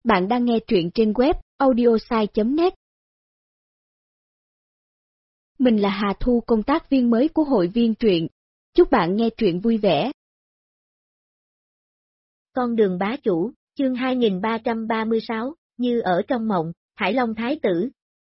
Bạn đang nghe truyện trên web audiosai.net. Mình là Hà Thu, công tác viên mới của hội viên truyện. Chúc bạn nghe truyện vui vẻ. Con đường bá chủ, chương 2336, như ở trong mộng, Hải Long Thái tử.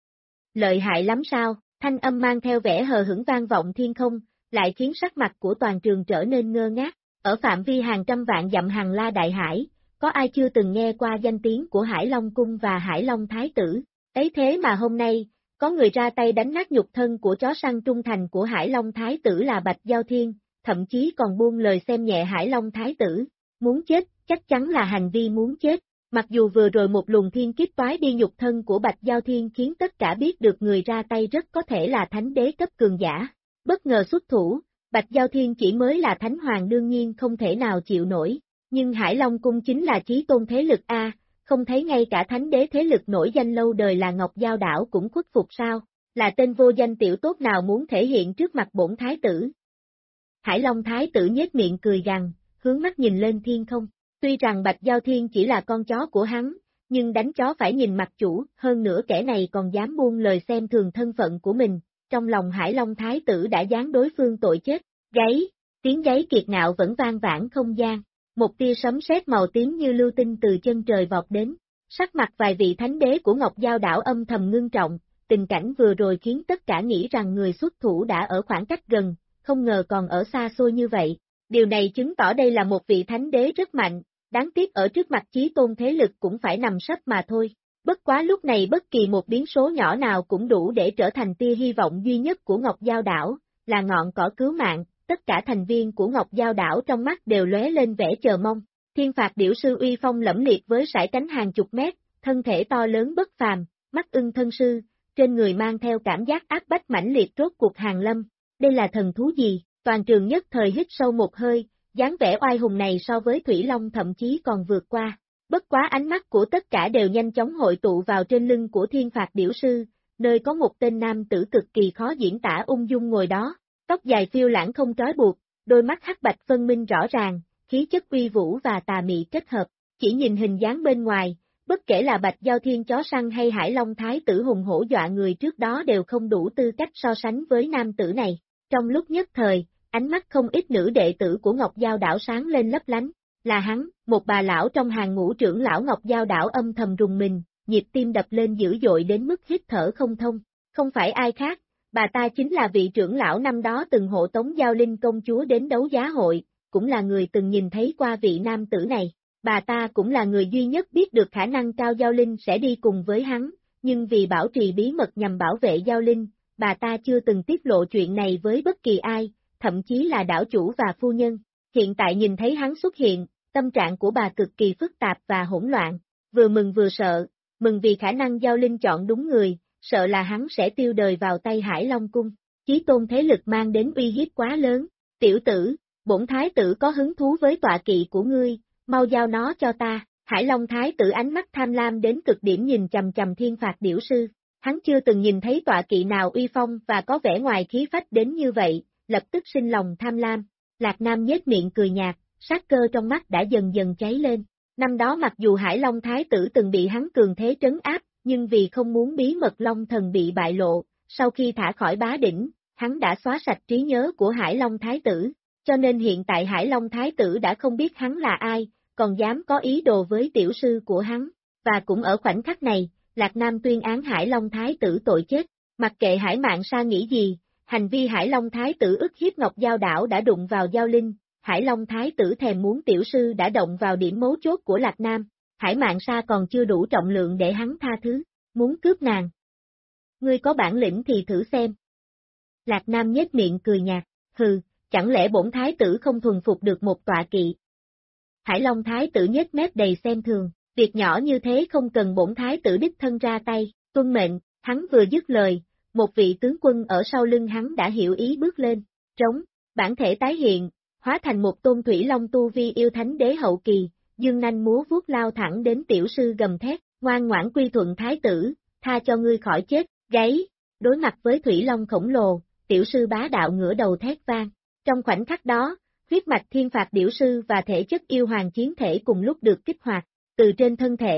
Lợi hại lắm sao? Thanh âm mang theo vẻ hờ hững vang vọng thiên không, lại khiến sắc mặt của toàn trường trở nên ngơ ngác. Ở phạm vi hàng trăm vạn dặm Hằng La Đại Hải, có ai chưa từng nghe qua danh tiếng của Hải Long Cung và Hải Long Thái tử? Ấy thế mà hôm nay, có người ra tay đánh nát nhục thân của chó săn trung thành của Hải Long Thái tử là Bạch Giao Thiên, thậm chí còn buông lời xem nhẹ Hải Long Thái tử. Muốn chết, chắc chắn là hành vi muốn chết. Mặc dù vừa rồi một luồng thiên kiếp toái đi nhục thân của Bạch Giao Thiên khiến tất cả biết được người ra tay rất có thể là thánh đế cấp cường giả. Bất ngờ xuất thủ, Bạch Giao Thiên chỉ mới là thánh hoàng đương nhiên không thể nào chịu nổi, nhưng Hải Long Cung chính là chí tôn thế lực A, không thấy ngay cả thánh đế thế lực nổi danh lâu đời là Ngọc Giao Đảo cũng khuất phục sao, là tên vô danh tiểu tốt nào muốn thể hiện trước mặt bổn thái tử. Hải Long Thái tử nhếch miệng cười gằn, hướng mắt nhìn lên thiên không. Tuy rằng Bạch Giao Thiên chỉ là con chó của hắn, nhưng đánh chó phải nhìn mặt chủ, hơn nữa kẻ này còn dám buông lời xem thường thân phận của mình, trong lòng Hải Long Thái tử đã giáng đối phương tội chết. Gáy, tiếng gáy kiệt ngạo vẫn vang vãn không gian, một tia sấm sét màu tím như lưu tinh từ chân trời vọt đến, sắc mặt vài vị thánh đế của Ngọc Giao Đảo âm thầm ngưng trọng, tình cảnh vừa rồi khiến tất cả nghĩ rằng người xuất thủ đã ở khoảng cách gần, không ngờ còn ở xa xôi như vậy. Điều này chứng tỏ đây là một vị thánh đế rất mạnh, đáng tiếc ở trước mặt chí tôn thế lực cũng phải nằm sấp mà thôi. Bất quá lúc này bất kỳ một biến số nhỏ nào cũng đủ để trở thành tia hy vọng duy nhất của Ngọc Giao Đảo, là ngọn cỏ cứu mạng, tất cả thành viên của Ngọc Giao Đảo trong mắt đều lóe lên vẻ chờ mong. Thiên Phạt Điểu Sư uy phong lẫm liệt với sải cánh hàng chục mét, thân thể to lớn bất phàm, mắt ưng thân sư, trên người mang theo cảm giác áp bách mãnh liệt rốt cuộc hàng lâm. Đây là thần thú gì? Toàn trường nhất thời hít sâu một hơi, dáng vẻ oai hùng này so với Thủy Long thậm chí còn vượt qua. Bất quá ánh mắt của tất cả đều nhanh chóng hội tụ vào trên lưng của Thiên Phạt Điểu Sư, nơi có một tên nam tử cực kỳ khó diễn tả ung dung ngồi đó, tóc dài phiêu lãng không trói buộc, đôi mắt hắc bạch phân minh rõ ràng, khí chất uy vũ và tà mị kết hợp. Chỉ nhìn hình dáng bên ngoài, bất kể là Bạch Giao Thiên chó săn hay Hải Long Thái tử hùng hổ dọa người trước đó đều không đủ tư cách so sánh với nam tử này. Trong lúc nhất thời, ánh mắt không ít nữ đệ tử của Ngọc Giao Đảo sáng lên lấp lánh, là hắn, một bà lão trong hàng ngũ trưởng lão Ngọc Giao Đảo âm thầm rùng mình, nhịp tim đập lên dữ dội đến mức hít thở không thông, không phải ai khác, bà ta chính là vị trưởng lão năm đó từng hộ tống Giao Linh công chúa đến đấu giá hội, cũng là người từng nhìn thấy qua vị nam tử này, bà ta cũng là người duy nhất biết được khả năng cao Giao Linh sẽ đi cùng với hắn, nhưng vì bảo trì bí mật nhằm bảo vệ Giao Linh, bà ta chưa từng tiết lộ chuyện này với bất kỳ ai, thậm chí là đảo chủ và phu nhân. Hiện tại nhìn thấy hắn xuất hiện, tâm trạng của bà cực kỳ phức tạp và hỗn loạn, vừa mừng vừa sợ, mừng vì khả năng Giao Linh chọn đúng người, sợ là hắn sẽ tiêu đời vào tay Hải Long Cung. Chí tôn thế lực mang đến uy hiếp quá lớn. Tiểu tử, bổn thái tử có hứng thú với tọa kỵ của ngươi, mau giao nó cho ta. Hải Long Thái tử ánh mắt tham lam đến cực điểm nhìn chằm chằm Thiên Phạt Điểu Sư. Hắn chưa từng nhìn thấy tọa kỵ nào uy phong và có vẻ ngoài khí phách đến như vậy, lập tức sinh lòng tham lam. Lạc Nam nhếch miệng cười nhạt, sát cơ trong mắt đã dần dần cháy lên. Năm đó mặc dù Hải Long Thái tử từng bị hắn cường thế trấn áp, nhưng vì không muốn bí mật Long Thần bị bại lộ, sau khi thả khỏi bá đỉnh, hắn đã xóa sạch trí nhớ của Hải Long Thái tử, cho nên hiện tại Hải Long Thái tử đã không biết hắn là ai, còn dám có ý đồ với tiểu sư của hắn, và cũng ở khoảnh khắc này, Lạc Nam tuyên án Hải Long Thái tử tội chết, mặc kệ Hải Mạn Sa nghĩ gì, hành vi Hải Long Thái tử ức hiếp Ngọc Giao Đảo đã đụng vào Giao Linh, Hải Long Thái tử thèm muốn tiểu sư đã động vào điểm mấu chốt của Lạc Nam. Hải Mạn Sa còn chưa đủ trọng lượng để hắn tha thứ, muốn cướp nàng. Ngươi có bản lĩnh thì thử xem. Lạc Nam nhếch miệng cười nhạt, hừ, chẳng lẽ bổn thái tử không thuần phục được một tọa kỵ. Hải Long Thái tử nhếch mép đầy xem thường, việc nhỏ như thế không cần bổn thái tử đích thân ra tay, tuân mệnh, hắn vừa dứt lời, một vị tướng quân ở sau lưng hắn đã hiểu ý bước lên, trống, bản thể tái hiện, hóa thành một tôn thủy long tu vi yêu thánh đế hậu kỳ. Dương nanh múa vuốt lao thẳng đến tiểu sư gầm thét, ngoan ngoãn quy thuận thái tử, tha cho ngươi khỏi chết, gáy, đối mặt với thủy long khổng lồ, tiểu sư bá đạo ngửa đầu thét vang. Trong khoảnh khắc đó, huyết mạch Thiên Phạt Điểu Sư và thể chất yêu hoàng chiến thể cùng lúc được kích hoạt, từ trên thân thể,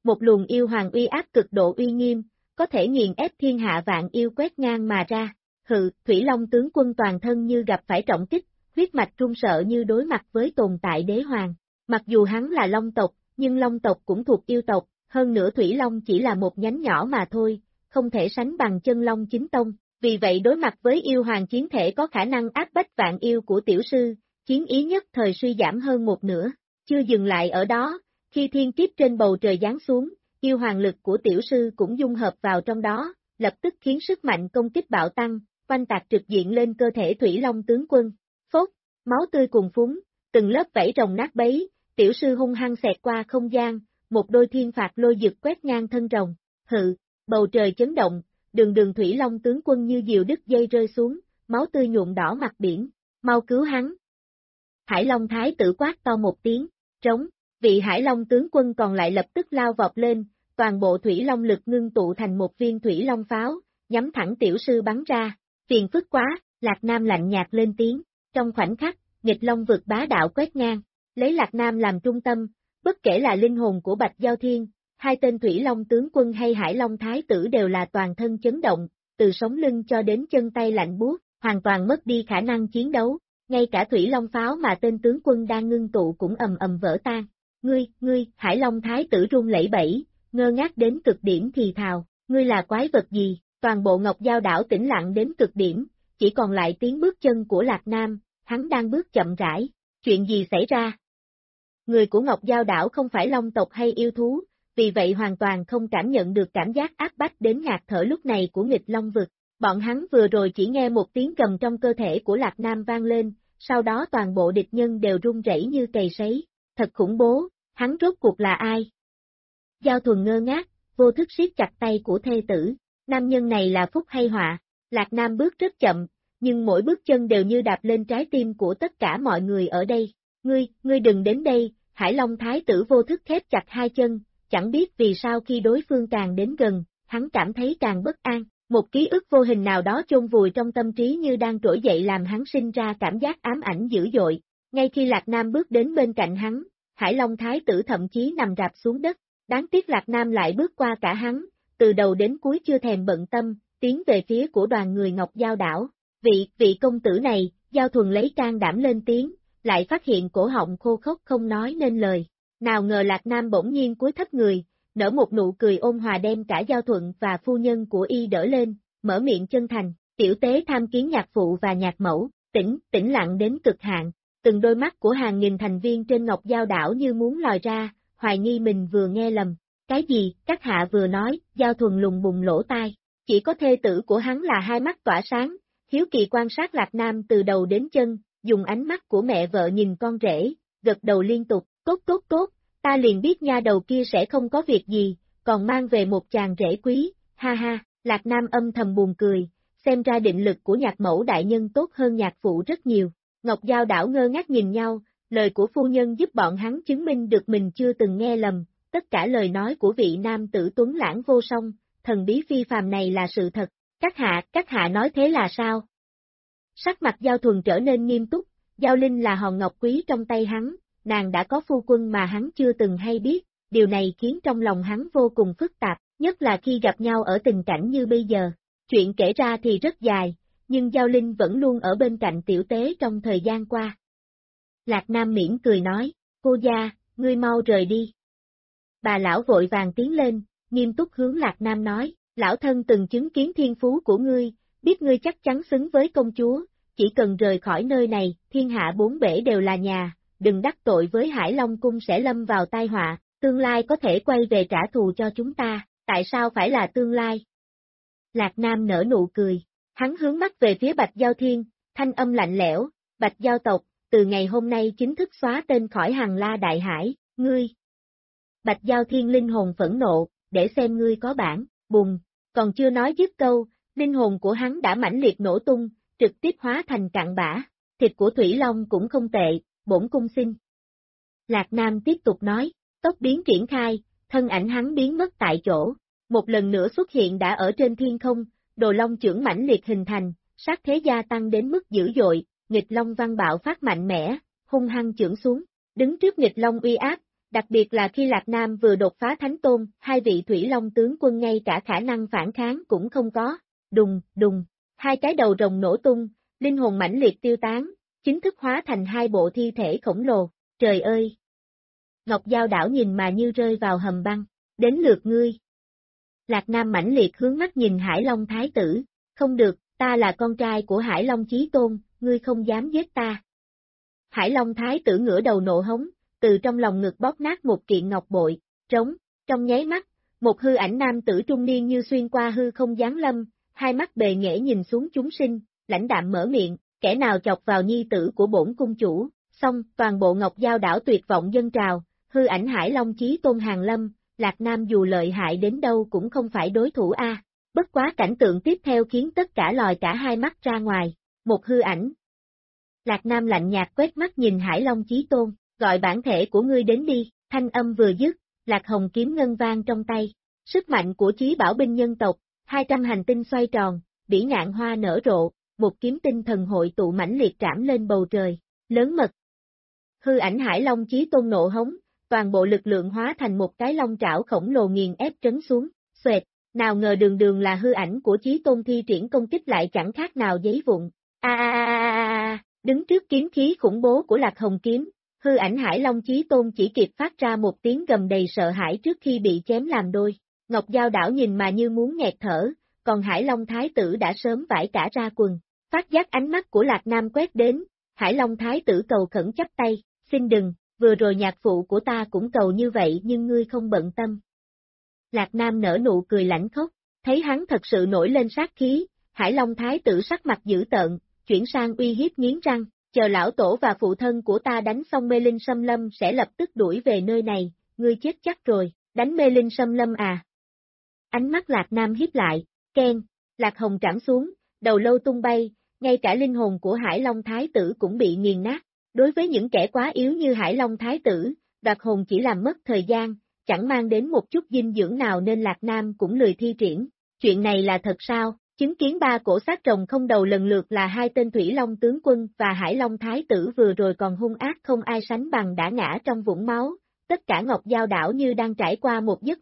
một luồng yêu hoàng uy áp cực độ uy nghiêm, có thể nghiền ép thiên hạ vạn yêu quét ngang mà ra. Hừ, Thủy Long tướng quân toàn thân như gặp phải trọng kích, huyết mạch run sợ như đối mặt với tồn tại đế hoàng. Mặc dù hắn là Long tộc, nhưng Long tộc cũng thuộc yêu tộc, hơn nữa Thủy Long chỉ là một nhánh nhỏ mà thôi, không thể sánh bằng chân Long chính tông. Vì vậy đối mặt với yêu hoàng chiến thể có khả năng áp bách vạn yêu của tiểu sư, chiến ý nhất thời suy giảm hơn một nửa. Chưa dừng lại ở đó, khi thiên kiếp trên bầu trời giáng xuống, yêu hoàng lực của tiểu sư cũng dung hợp vào trong đó, lập tức khiến sức mạnh công kích bạo tăng, oanh tạc trực diện lên cơ thể Thủy Long tướng quân. Phốt, máu tươi cùng phúng, từng lớp vảy rồng nát bấy, tiểu sư hung hăng xẹt qua không gian, một đôi thiên phạt lôi dực quét ngang thân rồng. Hự, bầu trời chấn động, đường Thủy Long tướng quân như diều đứt dây rơi xuống, máu tươi nhuộm đỏ mặt biển, mau cứu hắn. Hải Long thái tử quát to một tiếng, trống, vị Hải Long tướng quân còn lại lập tức lao vọt lên, toàn bộ Thủy Long lực ngưng tụ thành một viên Thủy Long pháo, nhắm thẳng tiểu sư bắn ra. Phiền phức quá, Lạc Nam lạnh nhạt lên tiếng, trong khoảnh khắc, nghịch Long vực bá đạo quét ngang, lấy Lạc Nam làm trung tâm, bất kể là linh hồn của Bạch Giao Thiên, hai tên Thủy Long tướng quân hay Hải Long thái tử đều là toàn thân chấn động, từ sống lưng cho đến chân tay lạnh buốt, hoàn toàn mất đi khả năng chiến đấu, ngay cả Thủy Long pháo mà tên tướng quân đang ngưng tụ cũng ầm ầm vỡ tan. Ngươi, Hải Long thái tử run lẩy bẩy, ngơ ngác đến cực điểm thì thào, ngươi là quái vật gì? Toàn bộ Ngọc Giao đảo tĩnh lặng đến cực điểm, chỉ còn lại tiếng bước chân của Lạc Nam, hắn đang bước chậm rãi, chuyện gì xảy ra? Người của Ngọc Giao đảo không phải long tộc hay yêu thú, vì vậy hoàn toàn không cảm nhận được cảm giác áp bách đến ngạt thở lúc này của nghịch long vực. Bọn hắn vừa rồi chỉ nghe một tiếng gầm trong cơ thể của Lạc Nam vang lên, sau đó toàn bộ địch nhân đều run rẩy như cầy sấy. Thật khủng bố, hắn rốt cuộc là ai? Giao Thuần ngơ ngác, vô thức siết chặt tay của thê tử. Nam nhân này là phúc hay họa? Lạc Nam bước rất chậm, nhưng mỗi bước chân đều như đạp lên trái tim của tất cả mọi người ở đây. Ngươi đừng đến đây, Hải Long thái tử vô thức khép chặt hai chân, chẳng biết vì sao khi đối phương càng đến gần, hắn cảm thấy càng bất an. Một ký ức vô hình nào đó chôn vùi trong tâm trí như đang trỗi dậy làm hắn sinh ra cảm giác ám ảnh dữ dội. Ngay khi Lạc Nam bước đến bên cạnh hắn, Hải Long thái tử thậm chí nằm rạp xuống đất. Đáng tiếc Lạc Nam lại bước qua cả hắn, từ đầu đến cuối chưa thèm bận tâm, tiến về phía của đoàn người Ngọc Giao đảo. Vị công tử này, Giao Thuần lấy can đảm lên tiếng, lại phát hiện cổ họng khô khốc không nói nên lời. Nào ngờ Lạc Nam bỗng nhiên cúi thấp người, nở một nụ cười ôn hòa đem cả Giao Thuận và phu nhân của y đỡ lên, mở miệng chân thành, tiểu tế tham kiến nhạc phụ và nhạc mẫu, tĩnh lặng đến cực hạn. Từng đôi mắt của hàng nghìn thành viên trên Ngọc Giao đảo như muốn lòi ra, hoài nghi mình vừa nghe lầm. Cái gì, các hạ vừa nói, Giao Thuần lùng bùng lỗ tai. Chỉ có thê tử của hắn là hai mắt tỏa sáng, hiếu kỳ quan sát Lạc Nam từ đầu đến chân, dùng ánh mắt của mẹ vợ nhìn con rể, gật đầu liên tục, tốt, ta liền biết nha đầu kia sẽ không có việc gì, còn mang về một chàng rể quý, ha ha, Lạc Nam âm thầm buồn cười, xem ra định lực của nhạc mẫu đại nhân tốt hơn nhạc phụ rất nhiều. Ngọc Giao đảo ngơ ngác nhìn nhau, lời của phu nhân giúp bọn hắn chứng minh được mình chưa từng nghe lầm, tất cả lời nói của vị nam tử tuấn lãng vô song, thần bí phi phàm này là sự thật, các hạ nói thế là sao? Sắc mặt Giao Thuần trở nên nghiêm túc, Giao Linh là hòn ngọc quý trong tay hắn, nàng đã có phu quân mà hắn chưa từng hay biết, điều này khiến trong lòng hắn vô cùng phức tạp, nhất là khi gặp nhau ở tình cảnh như bây giờ. Chuyện kể ra thì rất dài, nhưng Giao Linh vẫn luôn ở bên cạnh tiểu tế trong thời gian qua. Lạc Nam mỉm cười nói, cô gia, ngươi mau rời đi. Bà lão vội vàng tiến lên, nghiêm túc hướng Lạc Nam nói, lão thân từng chứng kiến thiên phú của ngươi, biết ngươi chắc chắn xứng với công chúa, chỉ cần rời khỏi nơi này, thiên hạ bốn bể đều là nhà, đừng đắc tội với Hải Long cung sẽ lâm vào tai họa, tương lai có thể quay về trả thù cho chúng ta, tại sao phải là tương lai? Lạc Nam nở nụ cười, hắn hướng mắt về phía Bạch Giao Thiên, thanh âm lạnh lẽo, Bạch Giao tộc, từ ngày hôm nay chính thức xóa tên khỏi Hằng La Đại Hải, ngươi. Bạch Giao Thiên linh hồn phẫn nộ, để xem ngươi có bản, bùng, còn chưa nói dứt câu, linh hồn của hắn đã mãnh liệt nổ tung, trực tiếp hóa thành cặn bã, thịt của Thủy Long cũng không tệ, bổn cung xin. Lạc Nam tiếp tục nói, tốc biến triển khai, thân ảnh hắn biến mất tại chỗ, một lần nữa xuất hiện đã ở trên thiên không, đồ long chưởng mãnh liệt hình thành, sát thế gia tăng đến mức dữ dội, nghịch long văn bạo phát mạnh mẽ, hung hăng chưởng xuống, đứng trước nghịch long uy áp, Đặc biệt là khi Lạc Nam vừa đột phá Thánh Tôn, hai vị Thủy Long tướng quân ngay cả khả năng phản kháng cũng không có. Đùng, đùng, hai cái đầu rồng nổ tung, linh hồn mãnh liệt tiêu tán, chính thức hóa thành hai bộ thi thể khổng lồ. Trời ơi! Ngọc Giao đảo nhìn mà như rơi vào hầm băng. Đến lượt ngươi. Lạc Nam mãnh liệt hướng mắt nhìn Hải Long Thái tử. Không được, ta là con trai của Hải Long Chí Tôn, ngươi không dám giết ta. Hải Long Thái tử ngửa đầu nộ hống, từ trong lòng ngực bóp nát một kiện ngọc bội, trống, trong nháy mắt, một hư ảnh nam tử trung niên như xuyên qua hư không giáng lâm, hai mắt bề nghệ nhìn xuống chúng sinh, lãnh đạm mở miệng, kẻ nào chọc vào nhi tử của bổn cung chủ, xong, toàn bộ Ngọc Giao đảo tuyệt vọng dâng trào, hư ảnh Hải Long Chí Tôn hàng lâm, Lạc Nam dù lợi hại đến đâu cũng không phải đối thủ a. Bất quá cảnh tượng tiếp theo khiến tất cả lòi cả hai mắt ra ngoài, một hư ảnh. Lạc Nam lạnh nhạt quét mắt nhìn Hải Long Chí Tôn, gọi bản thể của ngươi đến đi, thanh âm vừa dứt, Lạc Hồng kiếm ngân vang trong tay, sức mạnh của chí bảo binh nhân tộc, 200 hành tinh xoay tròn, bỉ ngạn hoa nở rộ, một kiếm tinh thần hội tụ mãnh liệt trảm lên bầu trời, lớn mật. Hư ảnh Hải Long Chí Tôn nộ hống, toàn bộ lực lượng hóa thành một cái long trảo khổng lồ nghiền ép trấn xuống, xoẹt, nào ngờ đường đường là hư ảnh của Chí Tôn thi triển công kích lại chẳng khác nào giấy vụn. Đứng trước kiếm khí khủng bố của Lạc Hồng kiếm, hư ảnh Hải Long Chí Tôn chỉ kịp phát ra một tiếng gầm đầy sợ hãi trước khi bị chém làm đôi. Ngọc Giao đảo nhìn mà như muốn nghẹt thở, còn Hải Long Thái tử đã sớm vải cả ra quần. Phát giác ánh mắt của Lạc Nam quét đến, Hải Long Thái tử cầu khẩn chắp tay, xin đừng, vừa rồi nhạc phụ của ta cũng cầu như vậy nhưng ngươi không bận tâm. Lạc Nam nở nụ cười lãnh khốc, thấy hắn thật sự nổi lên sát khí, Hải Long Thái tử sắc mặt dữ tợn, chuyển sang uy hiếp nghiến răng, chờ lão tổ và phụ thân của ta đánh xong mê linh xâm lâm sẽ lập tức đuổi về nơi này, ngươi chết chắc rồi, đánh mê linh xâm lâm à. Ánh mắt Lạc Nam hiếp lại, keng, Lạc Hồng trảm xuống, đầu lâu tung bay, ngay cả linh hồn của Hải Long Thái tử cũng bị nghiền nát. Đối với những kẻ quá yếu như Hải Long Thái tử, đoạt hồn chỉ làm mất thời gian, chẳng mang đến một chút dinh dưỡng nào nên Lạc Nam cũng lười thi triển. Chuyện này là thật sao? Chứng kiến ba cổ xác rồng không đầu lần lượt là hai tên Thủy Long tướng quân và Hải Long Thái tử vừa rồi còn hung ác không ai sánh bằng đã ngã trong vũng máu, tất cả Ngọc Giao đảo như đang trải qua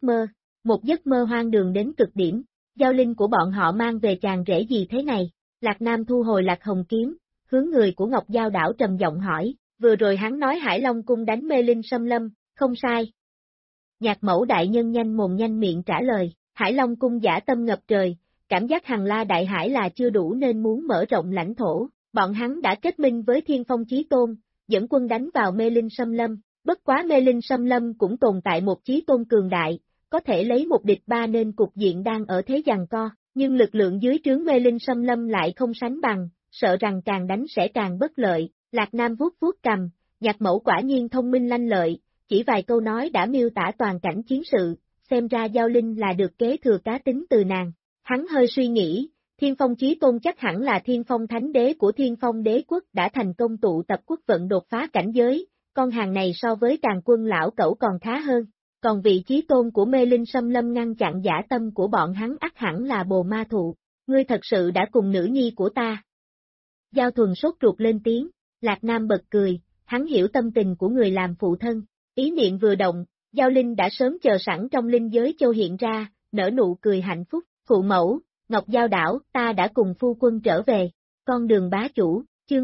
một giấc mơ hoang đường đến cực điểm. Giao linh của bọn họ mang về chàng rể gì thế này? Lạc Nam thu hồi Lạc Hồng kiếm, hướng người của Ngọc Giao đảo trầm giọng hỏi, vừa rồi hắn nói Hải Long cung đánh mê linh xâm lâm, không sai. Nhạc mẫu đại nhân nhanh mồm nhanh miệng trả lời, Hải Long cung dã tâm ngập trời, cảm giác Hằng La Đại Hải là chưa đủ nên muốn mở rộng lãnh thổ, bọn hắn đã kết minh với Thiên Phong Chí Tôn, dẫn quân đánh vào mê linh xâm lâm, bất quá mê linh xâm lâm cũng tồn tại một Chí Tôn cường đại, có thể lấy một địch ba nên cục diện đang ở thế giằng co, nhưng lực lượng dưới trướng mê linh xâm lâm lại không sánh bằng, sợ rằng càng đánh sẽ càng bất lợi. Lạc Nam vuốt vuốt cầm, nhạc mẫu quả nhiên thông minh lanh lợi, chỉ vài câu nói đã miêu tả toàn cảnh chiến sự, xem ra Giao Linh là được kế thừa cá tính từ nàng. Hắn hơi suy nghĩ, Thiên Phong Chí Tôn chắc hẳn là Thiên Phong Thánh Đế của Thiên Phong Đế Quốc đã thành công tụ tập quốc vận đột phá cảnh giới, con hàng này so với Càn Quân lão cẩu còn khá hơn, còn vị Chí Tôn của mê linh xâm lâm ngăn chặn dã tâm của bọn hắn ắt hẳn là Bồ Ma Thụ, ngươi thật sự đã cùng nữ nhi của ta. Giao Thuần sốt ruột lên tiếng, Lạc Nam bật cười, hắn hiểu tâm tình của người làm phụ thân, ý niệm vừa động, Giao Linh đã sớm chờ sẵn trong linh giới châu hiện ra, nở nụ cười hạnh phúc, phụ mẫu, Ngọc Giao đảo, ta đã cùng phu quân trở về, con đường bá chủ, chương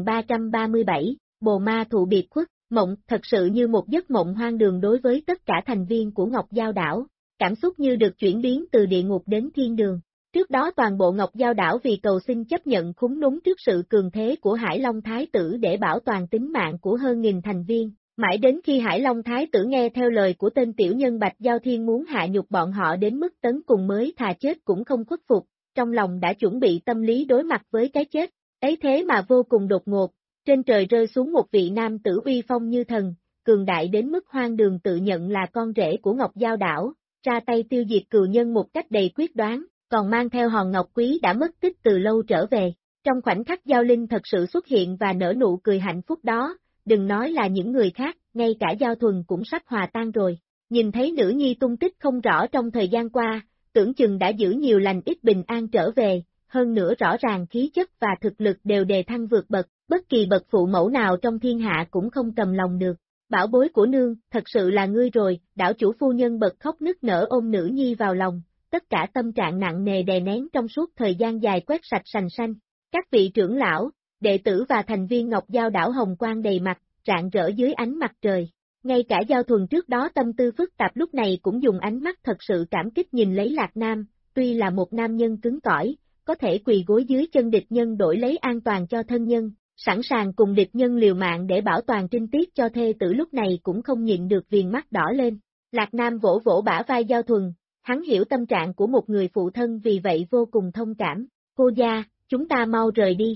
2337, Bồ Ma Thụ biệt khuất, mộng thật sự như một giấc mộng hoang đường đối với tất cả thành viên của Ngọc Giao đảo, cảm xúc như được chuyển biến từ địa ngục đến thiên đường. Trước đó toàn bộ Ngọc Giao đảo vì cầu xin chấp nhận khúng núng trước sự cường thế của Hải Long Thái tử để bảo toàn tính mạng của hơn nghìn thành viên, mãi đến khi Hải Long Thái tử nghe theo lời của tên tiểu nhân Bạch Giao Thiên muốn hạ nhục bọn họ đến mức tấn cùng mới thà chết cũng không khuất phục, trong lòng đã chuẩn bị tâm lý đối mặt với cái chết, ấy thế mà vô cùng đột ngột, trên trời rơi xuống một vị nam tử uy phong như thần, cường đại đến mức hoang đường tự nhận là con rể của Ngọc Giao đảo, ra tay tiêu diệt cừu nhân một cách đầy quyết đoán. Còn mang theo hòn ngọc quý đã mất tích từ lâu trở về. Trong khoảnh khắc Giao Linh thật sự xuất hiện và nở nụ cười hạnh phúc đó, đừng nói là những người khác, ngay cả Giao Thuần cũng sắp hòa tan rồi. Nhìn thấy nữ nhi tung tích không rõ trong thời gian qua, tưởng chừng đã giữ nhiều lành ít bình an trở về, hơn nữa rõ ràng khí chất và thực lực đều đề thăng vượt bậc, bất kỳ bậc phụ mẫu nào trong thiên hạ cũng không cầm lòng được. bảo bối của nương, thật sự là ngươi rồi, đảo chủ phu nhân bật khóc nức nở ôm nữ nhi vào lòng, tất cả tâm trạng nặng nề đè nén trong suốt thời gian dài quét sạch sành sanh. Các vị trưởng lão, đệ tử và thành viên Ngọc Giao đảo hồng quang đầy mặt, rạng rỡ dưới ánh mặt trời. Ngay cả Giao Thuần trước đó tâm tư phức tạp lúc này cũng dùng ánh mắt thật sự cảm kích nhìn lấy Lạc Nam, tuy là một nam nhân cứng cỏi, có thể quỳ gối dưới chân địch nhân đổi lấy an toàn cho thân nhân, sẵn sàng cùng địch nhân liều mạng để bảo toàn trinh tiết cho thê tử lúc này cũng không nhịn được viền mắt đỏ lên. Lạc Nam vỗ vỗ bả vai Giao Thuần, hắn hiểu tâm trạng của một người phụ thân vì vậy vô cùng thông cảm. Cô gia, chúng ta mau rời đi.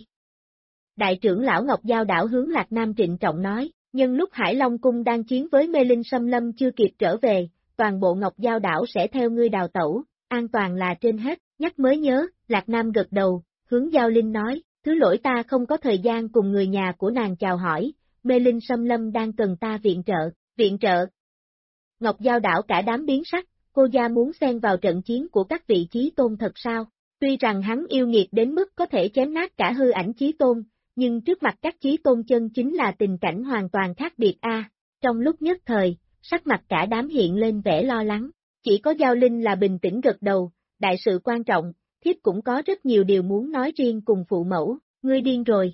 Đại trưởng lão Ngọc Giao đảo hướng Lạc Nam trịnh trọng nói, nhân lúc Hải Long Cung đang chiến với Mê Linh Xâm Lâm chưa kịp trở về, toàn bộ Ngọc Giao đảo sẽ theo ngươi đào tẩu, an toàn là trên hết, nhắc mới nhớ, Lạc Nam gật đầu, hướng Giao Linh nói, thứ lỗi ta không có thời gian cùng người nhà của nàng chào hỏi, Mê Linh Xâm Lâm đang cần ta viện trợ. Ngọc Giao đảo cả đám biến sắc, cô gia muốn xen vào trận chiến của các vị chí tôn thật sao? Tuy rằng hắn yêu nghiệt đến mức có thể chém nát cả hư ảnh chí tôn, nhưng trước mặt các chí tôn chân chính là tình cảnh hoàn toàn khác biệt a. Trong lúc nhất thời, sắc mặt cả đám hiện lên vẻ lo lắng, chỉ có Giao Linh là bình tĩnh gật đầu, đại sự quan trọng, thiếp cũng có rất nhiều điều muốn nói riêng cùng phụ mẫu, ngươi điên rồi.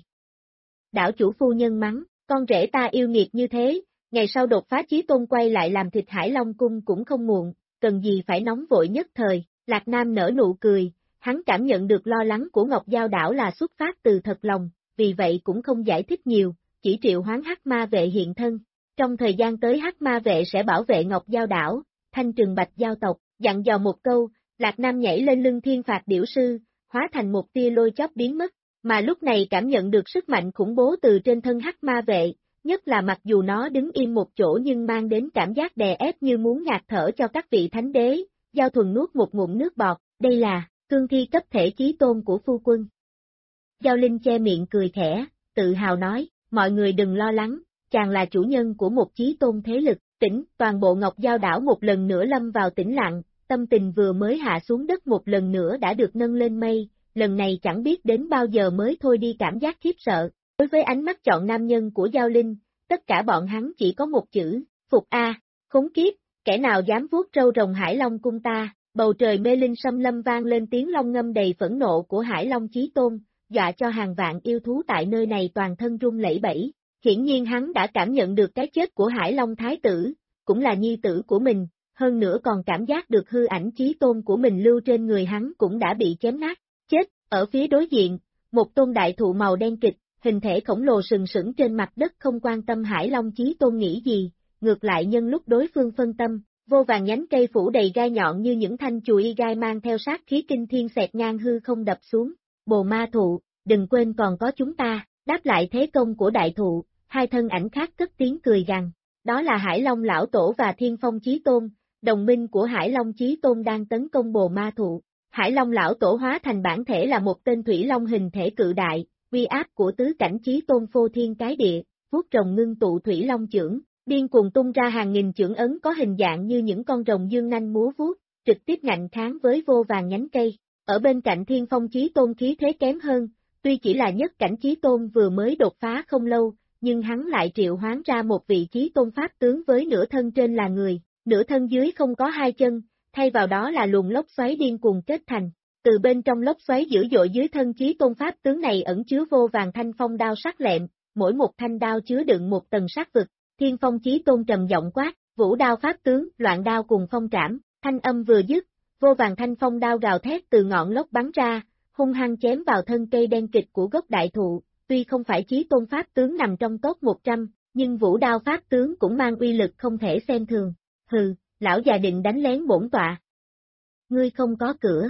Đảo chủ phu nhân mắng, con rể ta yêu nghiệt như thế, ngày sau đột phá chí tôn quay lại làm thịt Hải Long Cung cũng không muộn, cần gì phải nóng vội nhất thời. Lạc Nam nở nụ cười, hắn cảm nhận được lo lắng của Ngọc Giao đảo là xuất phát từ thật lòng, vì vậy cũng không giải thích nhiều, chỉ triệu hoán Hắc Ma vệ hiện thân. Trong thời gian tới Hắc Ma vệ sẽ bảo vệ Ngọc Giao đảo, thanh trừng bạch giao tộc, dặn dò một câu, Lạc Nam nhảy lên lưng thiên phạt điểu sư, hóa thành một tia lôi chóp biến mất, mà lúc này cảm nhận được sức mạnh khủng bố từ trên thân Hắc Ma vệ, nhất là mặc dù nó đứng im một chỗ nhưng mang đến cảm giác đè ép như muốn ngạt thở cho các vị thánh đế. Giao Thuần nuốt một ngụm nước bọt, đây là cương thi cấp thể chí tôn của phu quân. Giao Linh che miệng cười khẽ, tự hào nói, mọi người đừng lo lắng, chàng là chủ nhân của một chí tôn thế lực, toàn bộ Ngọc Giao đảo một lần nữa lâm vào tĩnh lặng, tâm tình vừa mới hạ xuống đất một lần nữa đã được nâng lên mây, lần này chẳng biết đến bao giờ mới thôi đi cảm giác khiếp sợ. Đối với ánh mắt chọn nam nhân của Giao Linh, tất cả bọn hắn chỉ có một chữ, phục a, khốn kiếp, kẻ nào dám vuốt râu rồng Hải Long cung ta. Bầu trời Mê Linh Xâm Lâm vang lên tiếng long ngâm đầy phẫn nộ của Hải Long Chí Tôn, dọa cho hàng vạn yêu thú tại nơi này toàn thân run lẩy bẩy. Hiển nhiên hắn đã cảm nhận được cái chết của Hải Long Thái tử, cũng là nhi tử của mình, hơn nữa còn cảm giác được hư ảnh Chí Tôn của mình lưu trên người hắn cũng đã bị chém nát. Chết, ở phía đối diện, một tôn đại thụ màu đen kịch, hình thể khổng lồ sừng sững trên mặt đất không quan tâm Hải Long Chí Tôn nghĩ gì, ngược lại nhân lúc đối phương phân tâm. Vô vàng nhánh cây phủ đầy gai nhọn như những thanh chùy gai mang theo sát khí kinh thiên xẹt ngang hư không đập xuống. Bồ ma thụ, đừng quên còn có chúng ta, đáp lại thế công của đại thụ, hai thân ảnh khác cất tiếng cười gằn. Đó là Hải Long Lão Tổ và Thiên Phong Chí Tôn, đồng minh của Hải Long Chí Tôn đang tấn công bồ ma thụ. Hải Long Lão Tổ hóa thành bản thể là một tên thủy long hình thể cự đại, uy áp của tứ cảnh Chí Tôn phô thiên cái địa, vuốt rồng ngưng tụ thủy long chưởng. Điên cuồng tung ra hàng nghìn chưởng ấn có hình dạng như những con rồng dương nanh múa vuốt, trực tiếp ngạnh kháng với vô vàng nhánh cây. Ở bên cạnh Thiên Phong Chí Tôn khí thế kém hơn, tuy chỉ là nhất cảnh Chí Tôn vừa mới đột phá không lâu, nhưng hắn lại triệu hoán ra một vị Chí Tôn pháp tướng với nửa thân trên là người, nửa thân dưới không có hai chân, thay vào đó là luồng lốc xoáy điên cuồng kết thành. Từ bên trong lốc xoáy dữ dội dưới thân Chí Tôn pháp tướng này ẩn chứa vô vàng thanh phong đao sắc lẹm, mỗi một thanh đao chứa đựng một tầng sát vực. Thiên Phong Chí Tôn trầm giọng quát, vũ đao pháp tướng, loạn đao cùng phong trảm, thanh âm vừa dứt, vô vàng thanh phong đao gào thét từ ngọn lốc bắn ra, hung hăng chém vào thân cây đen kịch của gốc đại thụ, tuy không phải Chí Tôn pháp tướng nằm trong top 100, nhưng vũ đao pháp tướng cũng mang uy lực không thể xem thường. Hừ, lão già định đánh lén bổn tọa. Ngươi không có cửa.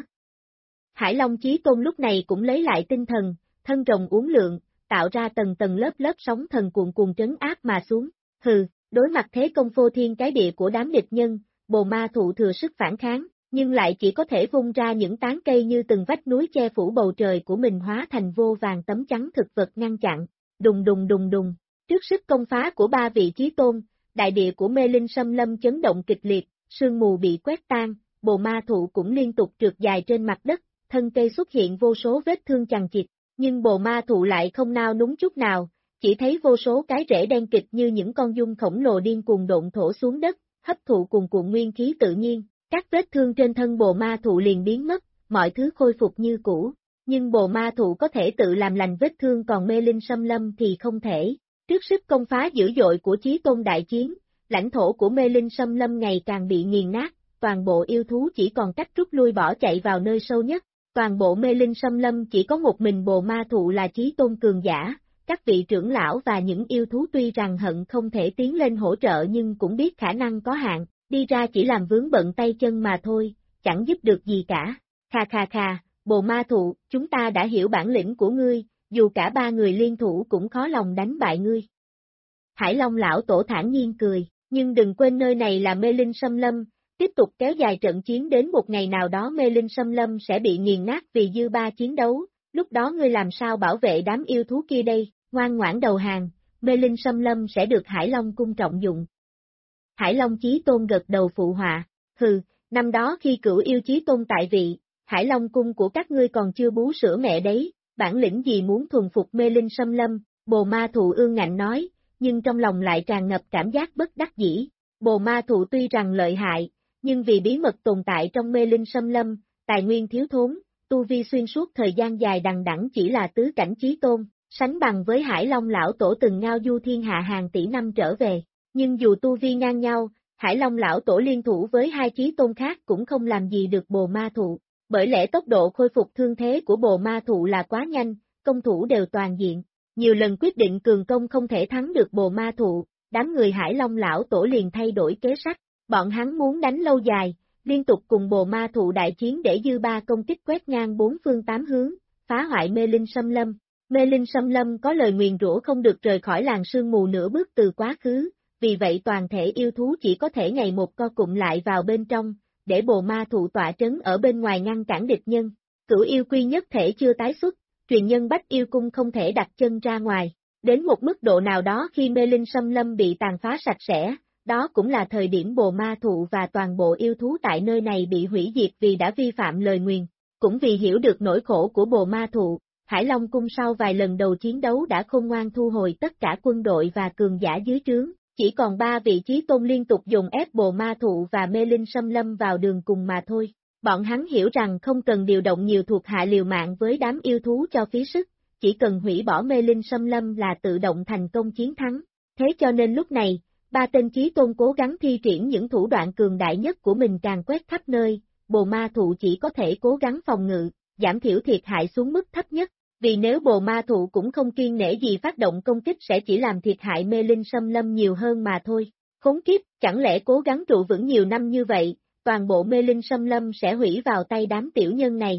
Hải Long Chí Tôn lúc này cũng lấy lại tinh thần, thân rồng uốn lượn, tạo ra tầng tầng lớp lớp sóng thần cuồn cuồn trấn áp mà xuống. Hừ, đối mặt thế công phô thiên cái địa của đám địch nhân, bồ ma thụ thừa sức phản kháng, nhưng lại chỉ có thể vung ra những tán cây như từng vách núi che phủ bầu trời của mình hóa thành vô vàng tấm chắn thực vật ngăn chặn. Đùng đùng đùng đùng, trước sức công phá của ba vị Chí Tôn, đại địa của Mê Linh Xâm Lâm chấn động kịch liệt, sương mù bị quét tan, bồ ma thụ cũng liên tục trượt dài trên mặt đất, thân cây xuất hiện vô số vết thương chằng chịt, nhưng bồ ma thụ lại không nao núng chút nào. chỉ thấy vô số cái rễ đen kịt như những con giun khổng lồ điên cuồng độn thổ xuống đất, hấp thụ cuồn cuộn nguyên khí tự nhiên, các vết thương trên thân bồ ma thụ liền biến mất, mọi thứ khôi phục như cũ. Nhưng bồ ma thụ có thể tự làm lành vết thương còn mê linh xâm lâm thì không thể. Trước sức công phá dữ dội của Chí Tôn đại chiến, lãnh thổ của mê linh xâm lâm ngày càng bị nghiền nát, toàn bộ yêu thú chỉ còn cách rút lui bỏ chạy vào nơi sâu nhất. Toàn bộ mê linh xâm lâm chỉ có một mình bồ ma thụ là Chí Tôn cường giả, các vị trưởng lão và những yêu thú tuy rằng hận không thể tiến lên hỗ trợ nhưng cũng biết khả năng có hạn, đi ra chỉ làm vướng bận tay chân mà thôi, chẳng giúp được gì cả. Khà, bồ ma thụ, chúng ta đã hiểu bản lĩnh của ngươi, dù cả ba người liên thủ cũng khó lòng đánh bại ngươi. Hải Long lão tổ thản nhiên cười, nhưng đừng quên nơi này là mê linh xâm lâm, tiếp tục kéo dài trận chiến đến một ngày nào đó mê linh xâm lâm sẽ bị nghiền nát vì dư ba chiến đấu, lúc đó ngươi làm sao bảo vệ đám yêu thú kia đây, ngoan ngoãn đầu hàng, mê linh xâm lâm sẽ được Hải Long cung trọng dụng. Hải Long Chí Tôn gật đầu phụ họa, năm đó khi Cửu Yêu Chí Tôn tại vị, Hải Long cung của các ngươi còn chưa bú sữa mẹ đấy, bản lĩnh gì muốn thuần phục mê linh xâm lâm, bồ ma thụ ương ngạnh nói, nhưng trong lòng lại tràn ngập cảm giác bất đắc dĩ. Bồ ma thụ tuy rằng lợi hại, nhưng vì bí mật tồn tại trong mê linh xâm lâm, tài nguyên thiếu thốn, tu vi xuyên suốt thời gian dài đằng đẵng chỉ là tứ cảnh chí tôn, sánh bằng với Hải Long lão tổ từng ngao du thiên hạ hàng tỷ năm trở về. Nhưng dù tu vi ngang nhau, Hải Long lão tổ liên thủ với hai chí tôn khác cũng không làm gì được bồ ma thụ, bởi lẽ tốc độ khôi phục thương thế của bồ ma thụ là quá nhanh, công thủ đều toàn diện. Nhiều lần quyết định cường công không thể thắng được bồ ma thụ, đám người Hải Long lão tổ liền thay đổi kế sách, bọn hắn muốn đánh lâu dài, liên tục cùng bồ ma thụ đại chiến để dư ba công kích quét ngang bốn phương tám hướng, phá hoại mê linh xâm lâm. Mê linh xâm lâm có lời nguyền rủa không được rời khỏi làng sương mù nửa bước từ quá khứ, vì vậy toàn thể yêu thú chỉ có thể ngày một co cụm lại vào bên trong, để bồ ma thụ tọa trấn ở bên ngoài ngăn cản địch nhân. Cửu yêu quy nhất thể chưa tái xuất, truyền nhân Bách Yêu Cung không thể đặt chân ra ngoài. Đến một mức độ nào đó khi mê linh xâm lâm bị tàn phá sạch sẽ, đó cũng là thời điểm bồ ma thụ và toàn bộ yêu thú tại nơi này bị hủy diệt vì đã vi phạm lời nguyền. Cũng vì hiểu được nỗi khổ của bồ ma thụ, Hải Long Cung sau vài lần đầu chiến đấu đã khôn ngoan thu hồi tất cả quân đội và cường giả dưới trướng, chỉ còn 3 vị chí tôn liên tục dùng ép bồ ma thụ và mê linh xâm lâm vào đường cùng mà thôi. Bọn hắn hiểu rằng không cần điều động nhiều thuộc hạ liều mạng với đám yêu thú cho phí sức, chỉ cần hủy bỏ mê linh xâm lâm là tự động thành công chiến thắng. Thế cho nên lúc này, 3 tên chí tôn cố gắng thi triển những thủ đoạn cường đại nhất của mình càng quét khắp nơi, bồ ma thụ chỉ có thể cố gắng phòng ngự, giảm thiểu thiệt hại xuống mức thấp nhất, vì nếu bồ ma thụ cũng không kiêng nể gì phát động công kích sẽ chỉ làm thiệt hại mê linh xâm lâm nhiều hơn mà thôi. Khốn kiếp, chẳng lẽ cố gắng trụ vững nhiều năm như vậy, toàn bộ mê linh xâm lâm sẽ hủy vào tay đám tiểu nhân này.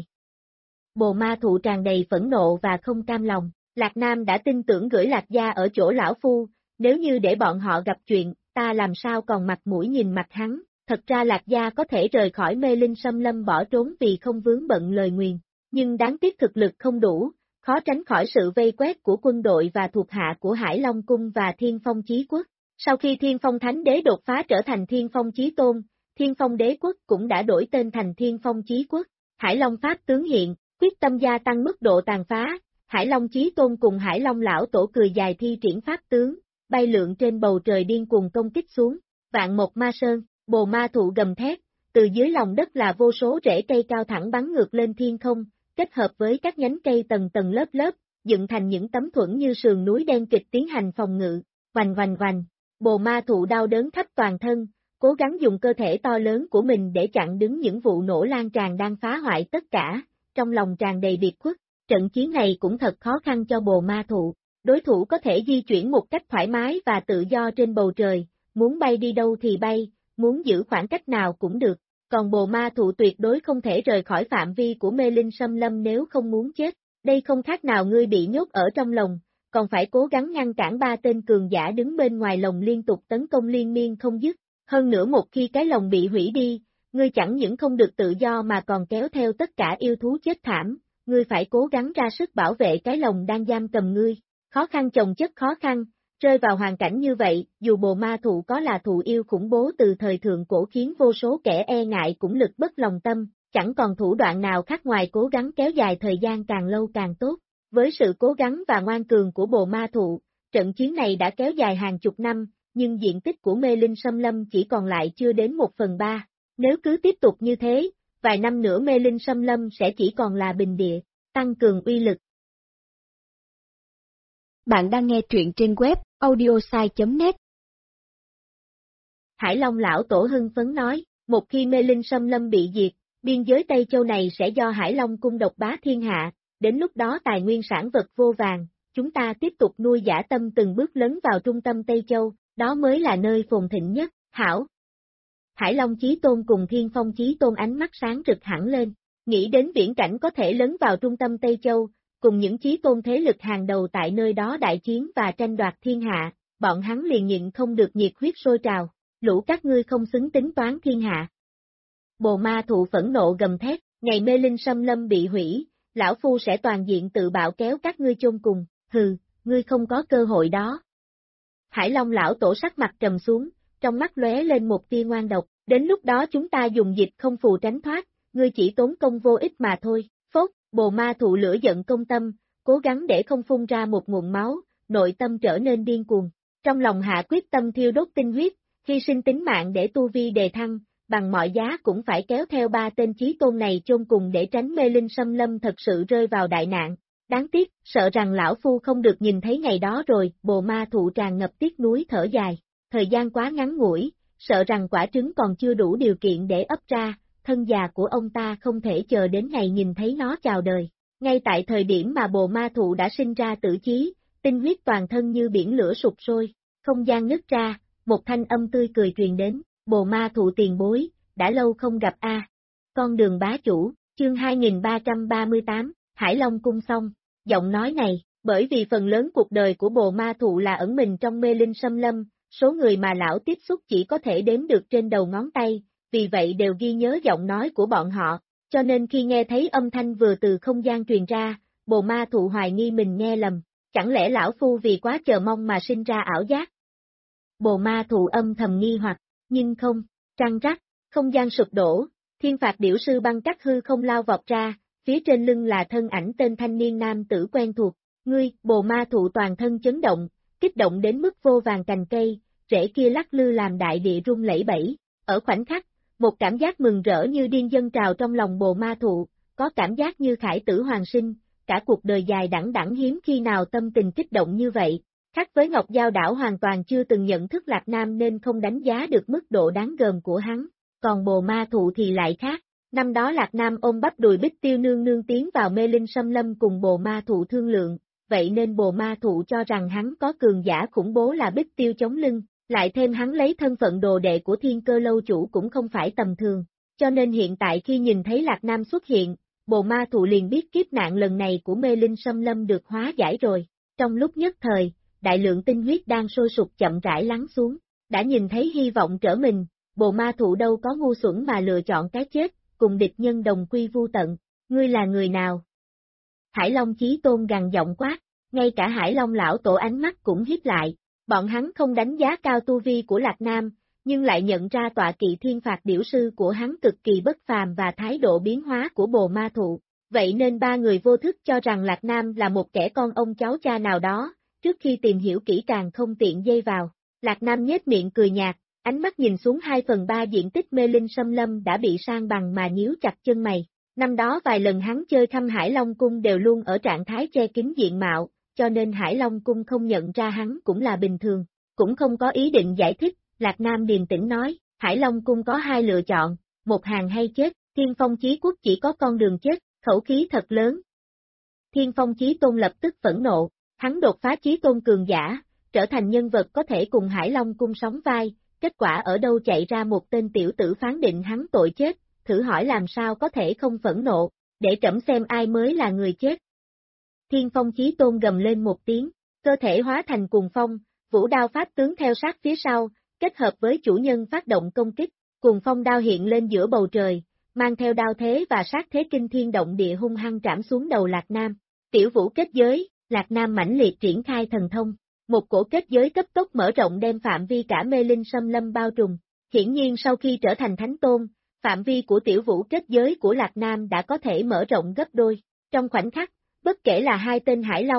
Bồ ma thụ tràn đầy phẫn nộ và không cam lòng, Lạc Nam đã tin tưởng gửi Lạc Gia ở chỗ lão phu, nếu như để bọn họ gặp chuyện, ta làm sao còn mặt mũi nhìn mặt hắn, thật ra Lạc Gia có thể rời khỏi mê linh xâm lâm bỏ trốn vì không vướng bận lời nguyền, nhưng đáng tiếc thực lực không đủ, khó tránh khỏi sự vây quét của quân đội và thuộc hạ của Hải Long Cung và Thiên Phong Chí Quốc. Sau khi Thiên Phong Thánh Đế đột phá trở thành Thiên Phong Chí Tôn, Thiên Phong Đế Quốc cũng đã đổi tên thành Thiên Phong Chí Quốc. Hải Long Pháp tướng hiện, quyết tâm gia tăng mức độ tàn phá, Hải Long Chí Tôn cùng Hải Long Lão Tổ cười dài thi triển Pháp tướng, bay lượn trên bầu trời điên cuồng công kích xuống. Vạn Mộc Ma Sơn, bồ ma thụ gầm thét, từ dưới lòng đất là vô số rễ cây cao thẳng bắn ngược lên thiên không, kết hợp với các nhánh cây tầng tầng lớp lớp, dựng thành những tấm thuẫn như sườn núi đen kịch tiến hành phòng ngự, oành, bồ ma thụ đau đớn khắp toàn thân, cố gắng dùng cơ thể to lớn của mình để chặn đứng những vụ nổ lan tràn đang phá hoại tất cả, trong lòng tràn đầy biệt khuất, trận chiến này cũng thật khó khăn cho bồ ma thụ, đối thủ có thể di chuyển một cách thoải mái và tự do trên bầu trời, muốn bay đi đâu thì bay, muốn giữ khoảng cách nào cũng được. Còn bồ ma thụ tuyệt đối không thể rời khỏi phạm vi của mê linh xâm lâm nếu không muốn chết, đây không khác nào ngươi bị nhốt ở trong lồng, còn phải cố gắng ngăn cản 3 tên cường giả đứng bên ngoài lồng liên tục tấn công liên miên không dứt, hơn nữa một khi cái lồng bị hủy đi, ngươi chẳng những không được tự do mà còn kéo theo tất cả yêu thú chết thảm, ngươi phải cố gắng ra sức bảo vệ cái lồng đang giam cầm ngươi, khó khăn chồng chất khó khăn. Rơi vào hoàn cảnh như vậy, dù bồ ma thụ có là thụ yêu khủng bố từ thời thượng cổ khiến vô số kẻ e ngại cũng lực bất lòng tâm, chẳng còn thủ đoạn nào khác ngoài cố gắng kéo dài thời gian càng lâu càng tốt. Với sự cố gắng và ngoan cường của bồ ma thụ, trận chiến này đã kéo dài hàng chục năm, nhưng diện tích của mê linh xâm lâm chỉ còn lại chưa đến 1/3. Nếu cứ tiếp tục như thế, vài năm nữa mê linh xâm lâm sẽ chỉ còn là bình địa, tăng cường uy lực. Bạn đang nghe truyện trên web audiosai.net. Hải Long lão tổ hưng phấn nói, một khi mê linh xâm lâm bị diệt, biên giới Tây Châu này sẽ do Hải Long cung độc bá thiên hạ, đến lúc đó tài nguyên sản vật vô vàng, chúng ta tiếp tục nuôi dã tâm từng bước lấn vào trung tâm Tây Châu, đó mới là nơi phồn thịnh nhất, hảo. Hải Long Chí Tôn cùng Thiên Phong Chí Tôn ánh mắt sáng rực hẳn lên, nghĩ đến viễn cảnh có thể lấn vào trung tâm Tây Châu, cùng những Chí Tôn thế lực hàng đầu tại nơi đó đại chiến và tranh đoạt thiên hạ, bọn hắn liền nhịn không được nhiệt huyết sôi trào, lũ các ngươi không xứng tính toán thiên hạ. Bồ Ma Thụ phẫn nộ gầm thét, ngày mê linh xâm lâm bị hủy, lão phu sẽ toàn diện tự bạo kéo các ngươi chôn cùng, hừ, ngươi không có cơ hội đó. Hải Long lão tổ sắc mặt trầm xuống, trong mắt lóe lên một tia ngoan độc, đến lúc đó chúng ta dùng dịch không phù tránh thoát, ngươi chỉ tốn công vô ích mà thôi. Phốt, Bồ Ma Thụ lửa giận công tâm, cố gắng để không phun ra một nguồn máu, nội tâm trở nên điên cuồng, trong lòng hạ quyết tâm thiêu đốt tinh huyết, hy sinh tính mạng để tu vi đề thăng, bằng mọi giá cũng phải kéo theo 3 tên Chí Tôn này chôn cùng để tránh mê linh xâm lâm thật sự rơi vào đại nạn. Đáng tiếc, sợ rằng lão phu không được nhìn thấy ngày đó rồi, Bồ Ma Thụ tràn ngập tiếc nuối thở dài, thời gian quá ngắn ngủi, sợ rằng quả trứng còn chưa đủ điều kiện để ấp ra, thân già của ông ta không thể chờ đến ngày nhìn thấy nó chào đời. Ngay tại thời điểm mà Bồ Ma Thụ đã sinh ra tử chí, tinh huyết toàn thân như biển lửa sụp sôi, không gian nứt ra, một thanh âm tươi cười truyền đến, Bồ Ma Thụ tiền bối, đã lâu không gặp a. Con đường bá chủ, chương 2338, Hải Long cung xong, giọng nói này, bởi vì phần lớn cuộc đời của Bồ Ma Thụ là ẩn mình trong mê linh xâm lâm, số người mà lão tiếp xúc chỉ có thể đếm được trên đầu ngón tay, vì vậy đều ghi nhớ giọng nói của bọn họ, cho nên khi nghe thấy âm thanh vừa từ không gian truyền ra, Bồ Ma Thụ hoài nghi mình nghe lầm, chẳng lẽ lão phu vì quá chờ mong mà sinh ra ảo giác? Bồ Ma Thụ âm thầm nghi hoặc, nhưng không, trăng rắc, không gian sụp đổ, Thiên Phạt Điểu Sư băng cắt hư không lao vọt ra, phía trên lưng là thân ảnh tên thanh niên nam tử quen thuộc, ngươi, Bồ Ma Thụ toàn thân chấn động, kích động đến mức vô vàng cành cây, rễ kia lắc lư làm đại địa rung lẩy bẩy, ở khoảnh khắc, một cảm giác mừng rỡ như điên dâng trào trong lòng Bồ Ma Thụ, có cảm giác như khải tử hoàng sinh, cả cuộc đời dài đẵng đẵng hiếm khi nào tâm tình kích động như vậy. Khác với Ngọc Giao Đảo hoàn toàn chưa từng nhận thức Lạc Nam nên không đánh giá được mức độ đáng gờm của hắn, còn Bồ Ma Thụ thì lại khác. Năm đó Lạc Nam ôm bắp đùi Bích Tiêu nương nương tiến vào mê linh xâm lâm cùng Bồ Ma Thụ thương lượng, vậy nên Bồ Ma Thụ cho rằng hắn có cường giả khủng bố là Bích Tiêu chống lưng, lại thêm hắn lấy thân phận đồ đệ của Thiên Cơ lâu chủ cũng không phải tầm thường, cho nên hiện tại khi nhìn thấy Lạc Nam xuất hiện, Bồ Ma Thụ liền biết kiếp nạn lần này của mê linh xâm lâm được hóa giải rồi, trong lúc nhất thời, đại lượng tinh huyết đang sôi sục chậm rãi lắng xuống, đã nhìn thấy hy vọng trở mình, Bồ Ma Thụ đâu có ngu xuẩn mà lựa chọn cái chết, cùng địch nhân đồng quy vu tận, ngươi là người nào? Hải Long Chí Tôn gằn giọng quát, ngay cả Hải Long lão tổ ánh mắt cũng híp lại, bọn hắn không đánh giá cao tu vi của Lạc Nam, nhưng lại nhận ra tọa kỵ Thiên Phạt Điểu Sư của hắn cực kỳ bất phàm và thái độ biến hóa của Bồ Ma Thụ, vậy nên ba người vô thức cho rằng Lạc Nam là một kẻ con ông cháu cha nào đó, trước khi tìm hiểu kỹ càng không tiện dây vào. Lạc Nam nhếch miệng cười nhạt, ánh mắt nhìn xuống 2/3 diện tích mê linh xâm lâm đã bị san bằng mà nhíu chặt chân mày. Năm đó vài lần hắn chơi thăm Hải Long cung đều luôn ở trạng thái che kín diện mạo, cho nên Hải Long cung không nhận ra hắn cũng là bình thường, cũng không có ý định giải thích, Lạc Nam điềm tĩnh nói, Hải Long cung có 2 lựa chọn, một hàng hay chết, Thiên Phong Chí Quốc chỉ có con đường chết, khẩu khí thật lớn. Thiên Phong Chí Tôn lập tức phẫn nộ, hắn đột phá Chí Tôn cường giả, trở thành nhân vật có thể cùng Hải Long cung sóng vai, kết quả ở đâu chạy ra một tên tiểu tử phán định hắn tội chết, thử hỏi làm sao có thể không phẫn nộ, để trẫm xem ai mới là người chết. Thiên Phong Chí Tôn gầm lên một tiếng, cơ thể hóa thành cuồng phong, vũ đao pháp tướng theo sát phía sau, kết hợp với chủ nhân phát động công kích, cuồng phong đao hiện lên giữa bầu trời, mang theo đao thế và sát thế kinh thiên động địa hung hăng trảm xuống đầu Lạc Nam. Tiểu vũ kết giới, Lạc Nam mãnh liệt triển khai thần thông, một cổ kết giới cấp tốc mở rộng đem phạm vi cả mê linh xâm lâm bao trùm. Hiển nhiên sau khi trở thành thánh tôn, phạm vi của tiểu vũ kết giới của Lạc Nam đã có thể mở rộng gấp đôi. Trong khoảnh khắc, bất kể là 2 tên Hải Long,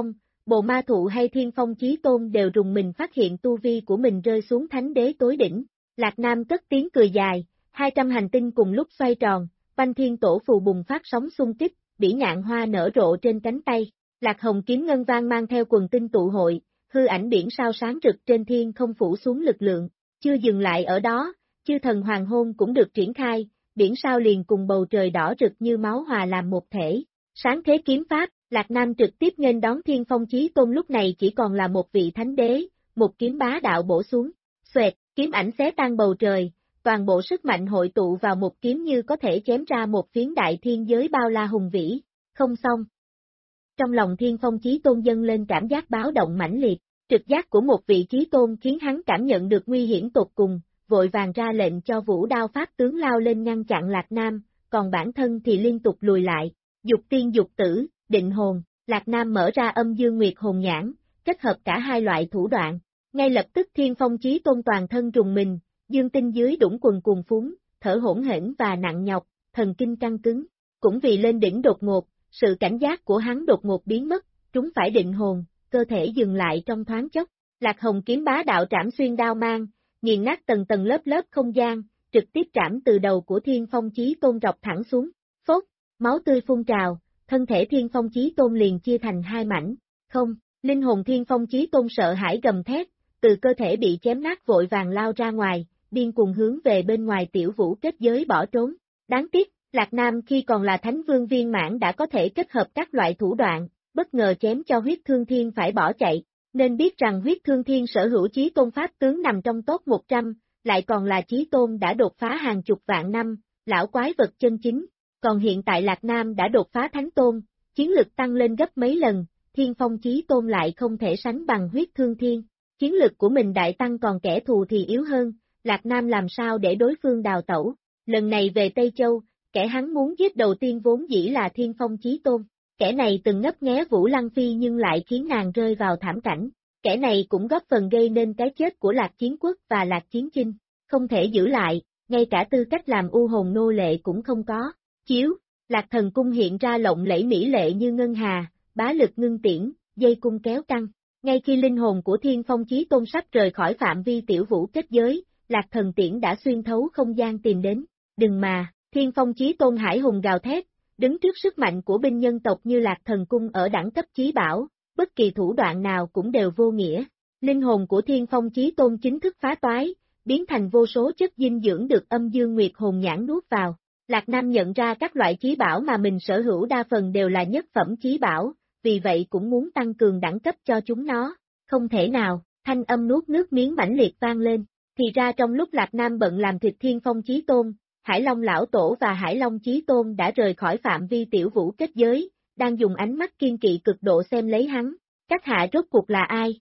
Bồ Ma Thụ hay Thiên Phong Chí Tôn đều rùng mình phát hiện tu vi của mình rơi xuống thánh đế tối đỉnh. Lạc Nam cất tiếng cười dài, 200 hành tinh cùng lúc xoay tròn, Banh Thiên Tổ Phù bùng phát sóng xung kích, bỉ ngạn hoa nở rộ trên cánh tay. Lạc Hồng kiếm ngân vang mang theo quần tinh tụ hội, hư ảnh biển sao sáng rực trên thiên không phủ xuống lực lượng. Chưa dừng lại ở đó, chư thần hoàng hôn cũng được triển khai, biển sao liền cùng bầu trời đỏ rực như máu hòa làm một thể. Sáng thế kiếm pháp, Lạc Nam trực tiếp nghênh đón Thiên Phong Chí Tôn lúc này chỉ còn là một vị thánh đế, một kiếm bá đạo bổ xuống. Xoẹt, kiếm ảnh xé tan bầu trời, toàn bộ sức mạnh hội tụ vào một kiếm như có thể chém ra một phiến đại thiên giới bao la hùng vĩ. Không xong. Trong lòng Thiên Phong Chí Tôn dâng lên cảm giác báo động mãnh liệt, trực giác của một vị Chí Tôn khiến hắn cảm nhận được nguy hiểm tột cùng, vội vàng ra lệnh cho Vũ Đao Pháp tướng lao lên ngăn chặn Lạc Nam, còn bản thân thì liên tục lùi lại. Dục tiên dục tử, định hồn, Lạc Nam mở ra âm dương nguyệt hồn nhãn, kết hợp cả hai loại thủ đoạn. Ngay lập tức Thiên Phong Chí Tôn toàn thân rùng mình, dương tinh dưới đũng quần cuồng phúng, thở hỗn hển và nặng nhọc, thần kinh căng cứng. Cũng vì lên đỉnh đột ngột, sự cảnh giác của hắn đột ngột biến mất, trúng phải định hồn, cơ thể dừng lại trong thoáng chốc. Lạc Hồng kiếm bá đạo trảm xuyên đao mang, nghiền nát tầng tầng lớp lớp không gian, trực tiếp trảm từ đầu của Thiên Phong Chí Tôn rọc thẳng xuống. Phốt, máu tươi phun trào, thân thể Thiên Phong Chí Tôn liền chia thành hai mảnh. Không, linh hồn Thiên Phong Chí Tôn sợ hãi gầm thét, từ cơ thể bị chém nát vội vàng lao ra ngoài, điên cuồng hướng về bên ngoài tiểu vũ kết giới bỏ trốn. Đáng tiếc, Lạc Nam khi còn là Thánh Vương viên mãn đã có thể kết hợp các loại thủ đoạn, bất ngờ chém cho Huyết Thương Thiên phải bỏ chạy, nên biết rằng Huyết Thương Thiên sở hữu Chí Tôn Pháp tướng nằm trong top 100, lại còn là Chí Tôn đã đột phá hàng chục vạn năm, lão quái vật chân chính. Còn hiện tại Lạc Nam đã đột phá Thánh Tôn, chiến lực tăng lên gấp mấy lần, Thiên Phong Chí Tôn lại không thể sánh bằng Huyết Thương Thiên. Chiến lực của mình đại tăng còn kẻ thù thì yếu hơn, Lạc Nam làm sao để đối phương đào tẩu. Lần này về Tây Châu, kẻ hắn muốn giết đầu tiên vốn dĩ là Thiên Phong Chí Tôn. Kẻ này từng ngấp nghé Vũ Lăng Phi nhưng lại khiến nàng rơi vào thảm cảnh. Kẻ này cũng góp phần gây nên cái chết của Lạc Chiến Quốc và Lạc Chiến Chinh. Không thể giữ lại, ngay cả tư cách làm u hồn nô lệ cũng không có. Chiếu, Lạc Thần Cung hiện ra lộng lẫy mỹ lệ như ngân hà, bá lực ngưng tiễn, dây cung kéo căng. Ngay khi linh hồn của Thiên Phong Chí Tôn sắp rời khỏi phạm vi tiểu vũ kết giới, Lạc Thần Tiễn đã xuyên thấu không gian tìm đến. Đừng mà, Thiên Phong Chí Tôn hải hùng gào thét, đứng trước sức mạnh của binh nhân tộc như Lạc Thần Cung ở đẳng cấp chí bảo, bất kỳ thủ đoạn nào cũng đều vô nghĩa. Linh hồn của Thiên Phong Chí Tôn chính thức phá toái, biến thành vô số chất dinh dưỡng được âm dương nguyệt hồn nhãn nuốt vào. Lạc Nam nhận ra các loại chí bảo mà mình sở hữu đa phần đều là nhất phẩm chí bảo, vì vậy cũng muốn tăng cường đẳng cấp cho chúng nó. Không thể nào, thanh âm nuốt nước miếng mãnh liệt vang lên. Thì ra trong lúc Lạc Nam bận làm thịt Thiên Phong Chí Tôn, Hải Long Lão Tổ và Hải Long Chí Tôn đã rời khỏi phạm vi tiểu vũ kết giới, đang dùng ánh mắt kiên kỵ cực độ xem lấy hắn. Các hạ rốt cuộc là ai?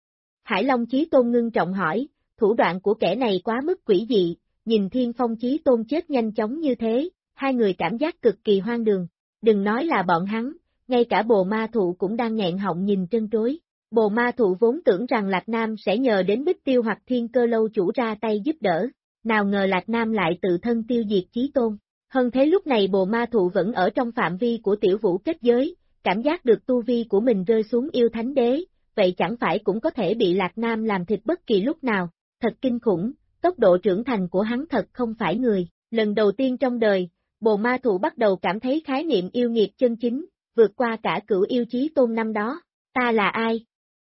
Hải Long Chí Tôn ngưng trọng hỏi, thủ đoạn của kẻ này quá mức quỷ dị, nhìn Thiên Phong Chí Tôn chết nhanh chóng như thế, hai người cảm giác cực kỳ hoang đường. Đừng nói là bọn hắn, ngay cả Bồ Ma Thụ cũng đang nghẹn họng nhìn trân trối. Bồ Ma Thụ vốn tưởng rằng Lạc Nam sẽ nhờ đến Bích Tiêu hoặc Thiên Cơ Lâu chủ ra tay giúp đỡ, nào ngờ Lạc Nam lại tự thân tiêu diệt Chí Tôn. Hơn thế lúc này Bồ Ma Thụ vẫn ở trong phạm vi của tiểu vũ kết giới, cảm giác được tu vi của mình rơi xuống yêu thánh đế, vậy chẳng phải cũng có thể bị Lạc Nam làm thịt bất kỳ lúc nào. Thật kinh khủng, tốc độ trưởng thành của hắn thật không phải người. Lần đầu tiên trong đời, Bồ Ma Thụ bắt đầu cảm thấy khái niệm yêu nghiệt chân chính, vượt qua cả cửu yêu Chí Tôn năm đó. Ta là ai?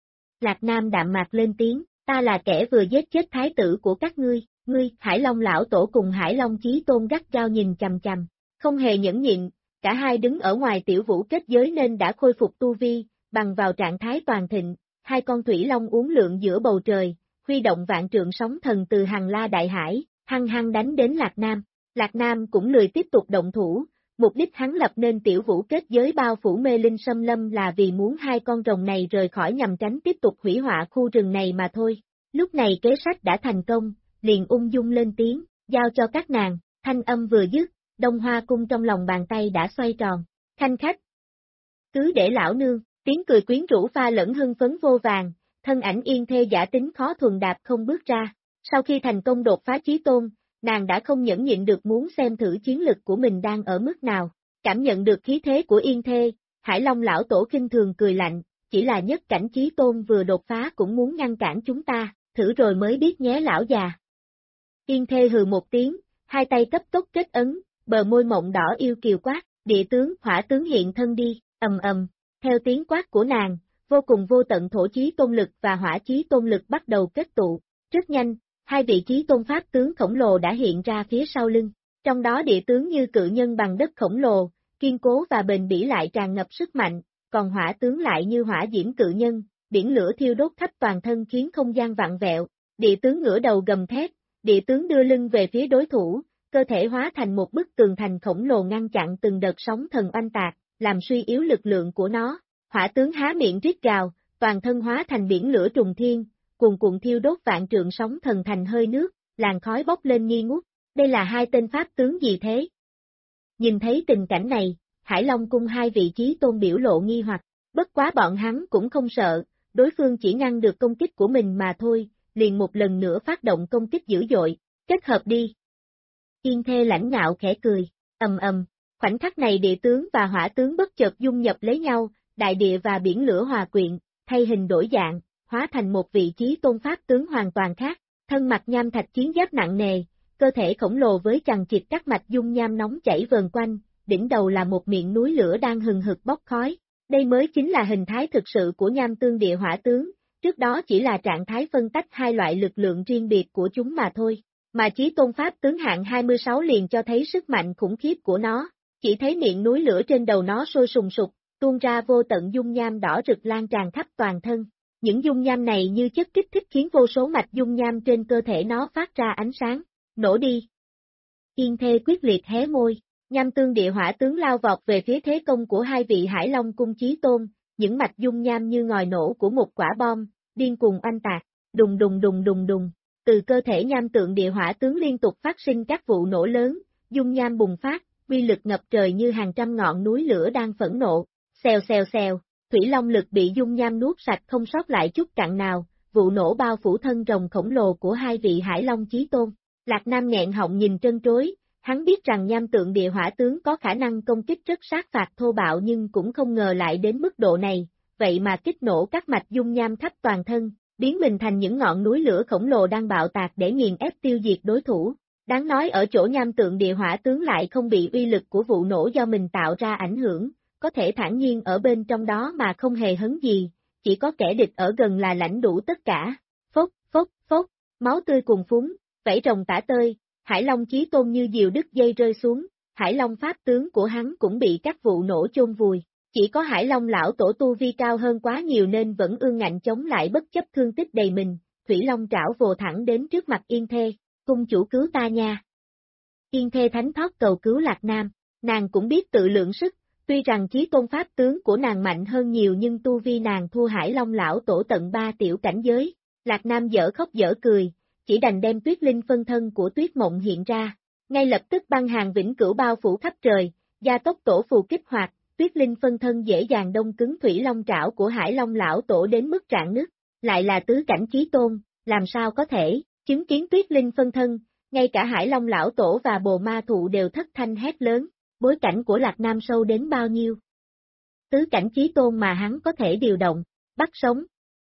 Lạc Nam đạm mạc lên tiếng, ta là kẻ vừa giết chết thái tử của các ngươi. Hải Long Lão Tổ cùng Hải Long Chí Tôn gắt gao nhìn chằm chằm, không hề nhẫn nhịn, cả hai đứng ở ngoài tiểu vũ kết giới nên đã khôi phục tu vi, bằng vào trạng thái toàn thịnh, hai con thủy long uốn lượn giữa bầu trời, huy động vạn trượng sóng thần từ Hằng La Đại Hải, hăng hăng đánh đến Lạc Nam. Lạc Nam cũng lười tiếp tục động thủ, mục đích hắn lập nên tiểu vũ kết giới bao phủ mê linh xâm lâm là vì muốn hai con rồng này rời khỏi nhằm tránh tiếp tục hủy hoại khu rừng này mà thôi. Lúc này kế sách đã thành công, liền ung dung lên tiếng, giao cho các nàng, thanh âm vừa dứt, Đông Hoa cung trong lòng bàn tay đã xoay tròn. Khanh khách, cứ để lão nương, tiếng cười quyến rũ pha lẫn hưng phấn vô vàng, thân ảnh Yên Thê giả tính khó thuần đạp không bước ra. Sau khi thành công đột phá Chí Tôn, nàng đã không nhẫn nhịn được muốn xem thử chiến lực của mình đang ở mức nào. Cảm nhận được khí thế của Yên Thê, Hải Long Lão Tổ khinh thường cười lạnh, chỉ là nhất cảnh chí tôn vừa đột phá cũng muốn ngăn cản chúng ta, thử rồi mới biết nhé lão già. Yên Thê hừ một tiếng, hai tay cấp tốc kết ấn, bờ môi mộng đỏ yêu kiều quát, địa tướng, hỏa tướng hiện thân đi, ầm. Theo tiếng quát của nàng, vô cùng vô tận thổ chí tôn lực và hỏa chí tôn lực bắt đầu kết tụ. Rất nhanh, hai vị chí tôn pháp tướng khổng lồ đã hiện ra phía sau lưng. Trong đó địa tướng như cự nhân bằng đất khổng lồ, kiên cố và bền bỉ lại tràn ngập sức mạnh, còn hỏa tướng lại như hỏa diễm cự nhân, biển lửa thiêu đốt khắp toàn thân khiến không gian vặn vẹo. Địa tướng ngửa đầu gầm thét, địa tướng đưa lưng về phía đối thủ, cơ thể hóa thành một bức tường thành khổng lồ ngăn chặn từng đợt sóng thần oanh tạc, làm suy yếu lực lượng của nó. Hỏa tướng há miệng rít gào, toàn thân hóa thành biển lửa trùng thiên, cuồn cuộn thiêu đốt vạn trượng sóng thần thành hơi nước, làn khói bốc lên nghi ngút. Đây là hai tên pháp tướng gì thế? Nhìn thấy tình cảnh này, Hải Long cung hai vị chí tôn biểu lộ nghi hoặc, bất quá bọn hắn cũng không sợ, đối phương chỉ ngăn được công kích của mình mà thôi, liền một lần nữa phát động công kích dữ dội, kết hợp đi. Yên Thê lãnh ngạo khẽ cười, ầm. Khoảnh khắc này địa tướng và hỏa tướng bất chợt dung nhập lấy nhau, đại địa và biển lửa hòa quyện, thay hình đổi dạng, hóa thành một vị chí tôn pháp tướng hoàn toàn khác, thân mặc nham thạch chiến giáp nặng nề, cơ thể khổng lồ với chằng chịt các mạch dung nham nóng chảy vờn quanh, đỉnh đầu là một miệng núi lửa đang hừng hực bốc khói. Đây mới chính là hình thái thực sự của nham tương địa hỏa tướng, trước đó chỉ là trạng thái phân tách hai loại lực lượng riêng biệt của chúng mà thôi. Mà chí tôn pháp tướng hạng 26 liền cho thấy sức mạnh khủng khiếp của nó, chỉ thấy miệng núi lửa trên đầu nó sôi sùng sục, tuôn ra vô tận dung nham đỏ rực lan tràn khắp toàn thân. Những dung nham này như chất kích thích khiến vô số mạch dung nham trên cơ thể nó phát ra ánh sáng. Nổ đi! Yên Thê quyết liệt hé môi, nham tương địa hỏa tướng lao vọt về phía thế công của hai vị Hải Long cung chí tôn, những mạch dung nham như ngòi nổ của một quả bom, điên cuồng oanh tạc, đùng. Từ cơ thể nham tượng địa hỏa tướng liên tục phát sinh các vụ nổ lớn, dung nham bùng phát, uy lực ngập trời như hàng trăm ngọn núi lửa đang phẫn nộ, xèo, thủy long lực bị dung nham nuốt sạch không sót lại chút cặn nào, vụ nổ bao phủ thân rồng khổng lồ của hai vị Hải Long chí tôn. Lạc Nam nghẹn họng nhìn trân trối, hắn biết rằng nham tượng địa hỏa tướng có khả năng công kích rất sát phạt thô bạo nhưng cũng không ngờ lại đến mức độ này, vậy mà kích nổ các mạch dung nham khắp toàn thân, biến mình thành những ngọn núi lửa khổng lồ đang bạo tạc để nghiền ép tiêu diệt đối thủ. Đáng nói ở chỗ nham tượng địa hỏa tướng lại không bị uy lực của vụ nổ do mình tạo ra ảnh hưởng, có thể thản nhiên ở bên trong đó mà không hề hấn gì, chỉ có kẻ địch ở gần là lãnh đủ tất cả. Phốc, máu tươi cuồn phúng, vảy rồng tả tơi, Hải Long chí tôn như diều đứt dây rơi xuống, Hải Long pháp tướng của hắn cũng bị các vụ nổ chôn vùi. Chỉ có Hải Long lão tổ tu vi cao hơn quá nhiều nên vẫn ương ngạnh chống lại bất chấp thương tích đầy mình, Thủy Long trảo vồ thẳng đến trước mặt Yên Thê, cung chủ cứu ta nha. Yên Thê thánh thót cầu cứu Lạc Nam, nàng cũng biết tự lượng sức, tuy rằng chí tôn pháp tướng của nàng mạnh hơn nhiều nhưng tu vi nàng thua Hải Long lão tổ tận 3 tiểu cảnh giới. Lạc Nam dở khóc dở cười, chỉ đành đem tuyết linh phân thân của tuyết mộng hiện ra, ngay lập tức băng hàng vĩnh cửu bao phủ khắp trời, gia tốc tổ phù kích hoạt, tuyết linh phân thân dễ dàng đông cứng Thủy Long trảo của Hải Long lão tổ đến mức rạn nứt, lại là tứ cảnh chí tôn, làm sao có thể, chứng kiến tuyết linh phân thân, ngay cả Hải Long lão tổ và bồ ma thụ đều thất thanh hét lớn, bối cảnh của Lạc Nam sâu đến bao nhiêu. Tứ cảnh chí tôn mà hắn có thể điều động, bắt sống.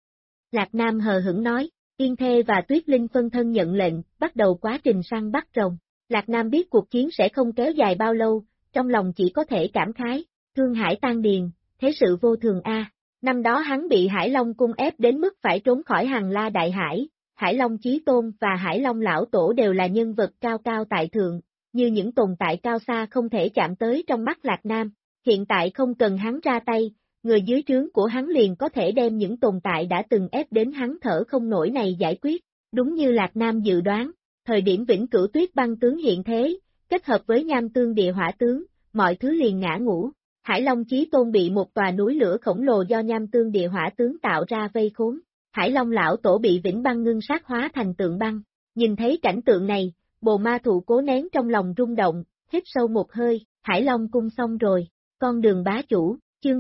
Lạc Nam hờ hững nói, Yên Thê và Tuyết Linh phân thân nhận lệnh, bắt đầu quá trình săn bắt rồng. Lạc Nam biết cuộc chiến sẽ không kéo dài bao lâu, trong lòng chỉ có thể cảm khái, thương hải tan điền, thế sự vô thường a. Năm đó hắn bị Hải Long cung ép đến mức phải trốn khỏi Hằng La Đại Hải, Hải Long Chí Tôn và Hải Long Lão Tổ đều là nhân vật cao cao tại thượng, như những tồn tại cao xa không thể chạm tới trong mắt Lạc Nam. Hiện tại không cần hắn ra tay, người dưới trướng của hắn liền có thể đem những tồn tại đã từng ép đến hắn thở không nổi này giải quyết. Đúng như Lạc Nam dự đoán, thời điểm vĩnh cửu tuyết băng tướng hiện thế, kết hợp với nham tương địa hỏa tướng, mọi thứ liền ngã ngũ. Hải Long Chí Tôn bị một tòa núi lửa khổng lồ do nham tương địa hỏa tướng tạo ra vây khốn. Hải Long Lão Tổ bị vĩnh băng ngưng sát hóa thành tượng băng. Nhìn thấy cảnh tượng này, bồ ma thụ cố nén trong lòng rung động, hít sâu một hơi, Hải Long cung xong rồi, con đường bá chủ, chương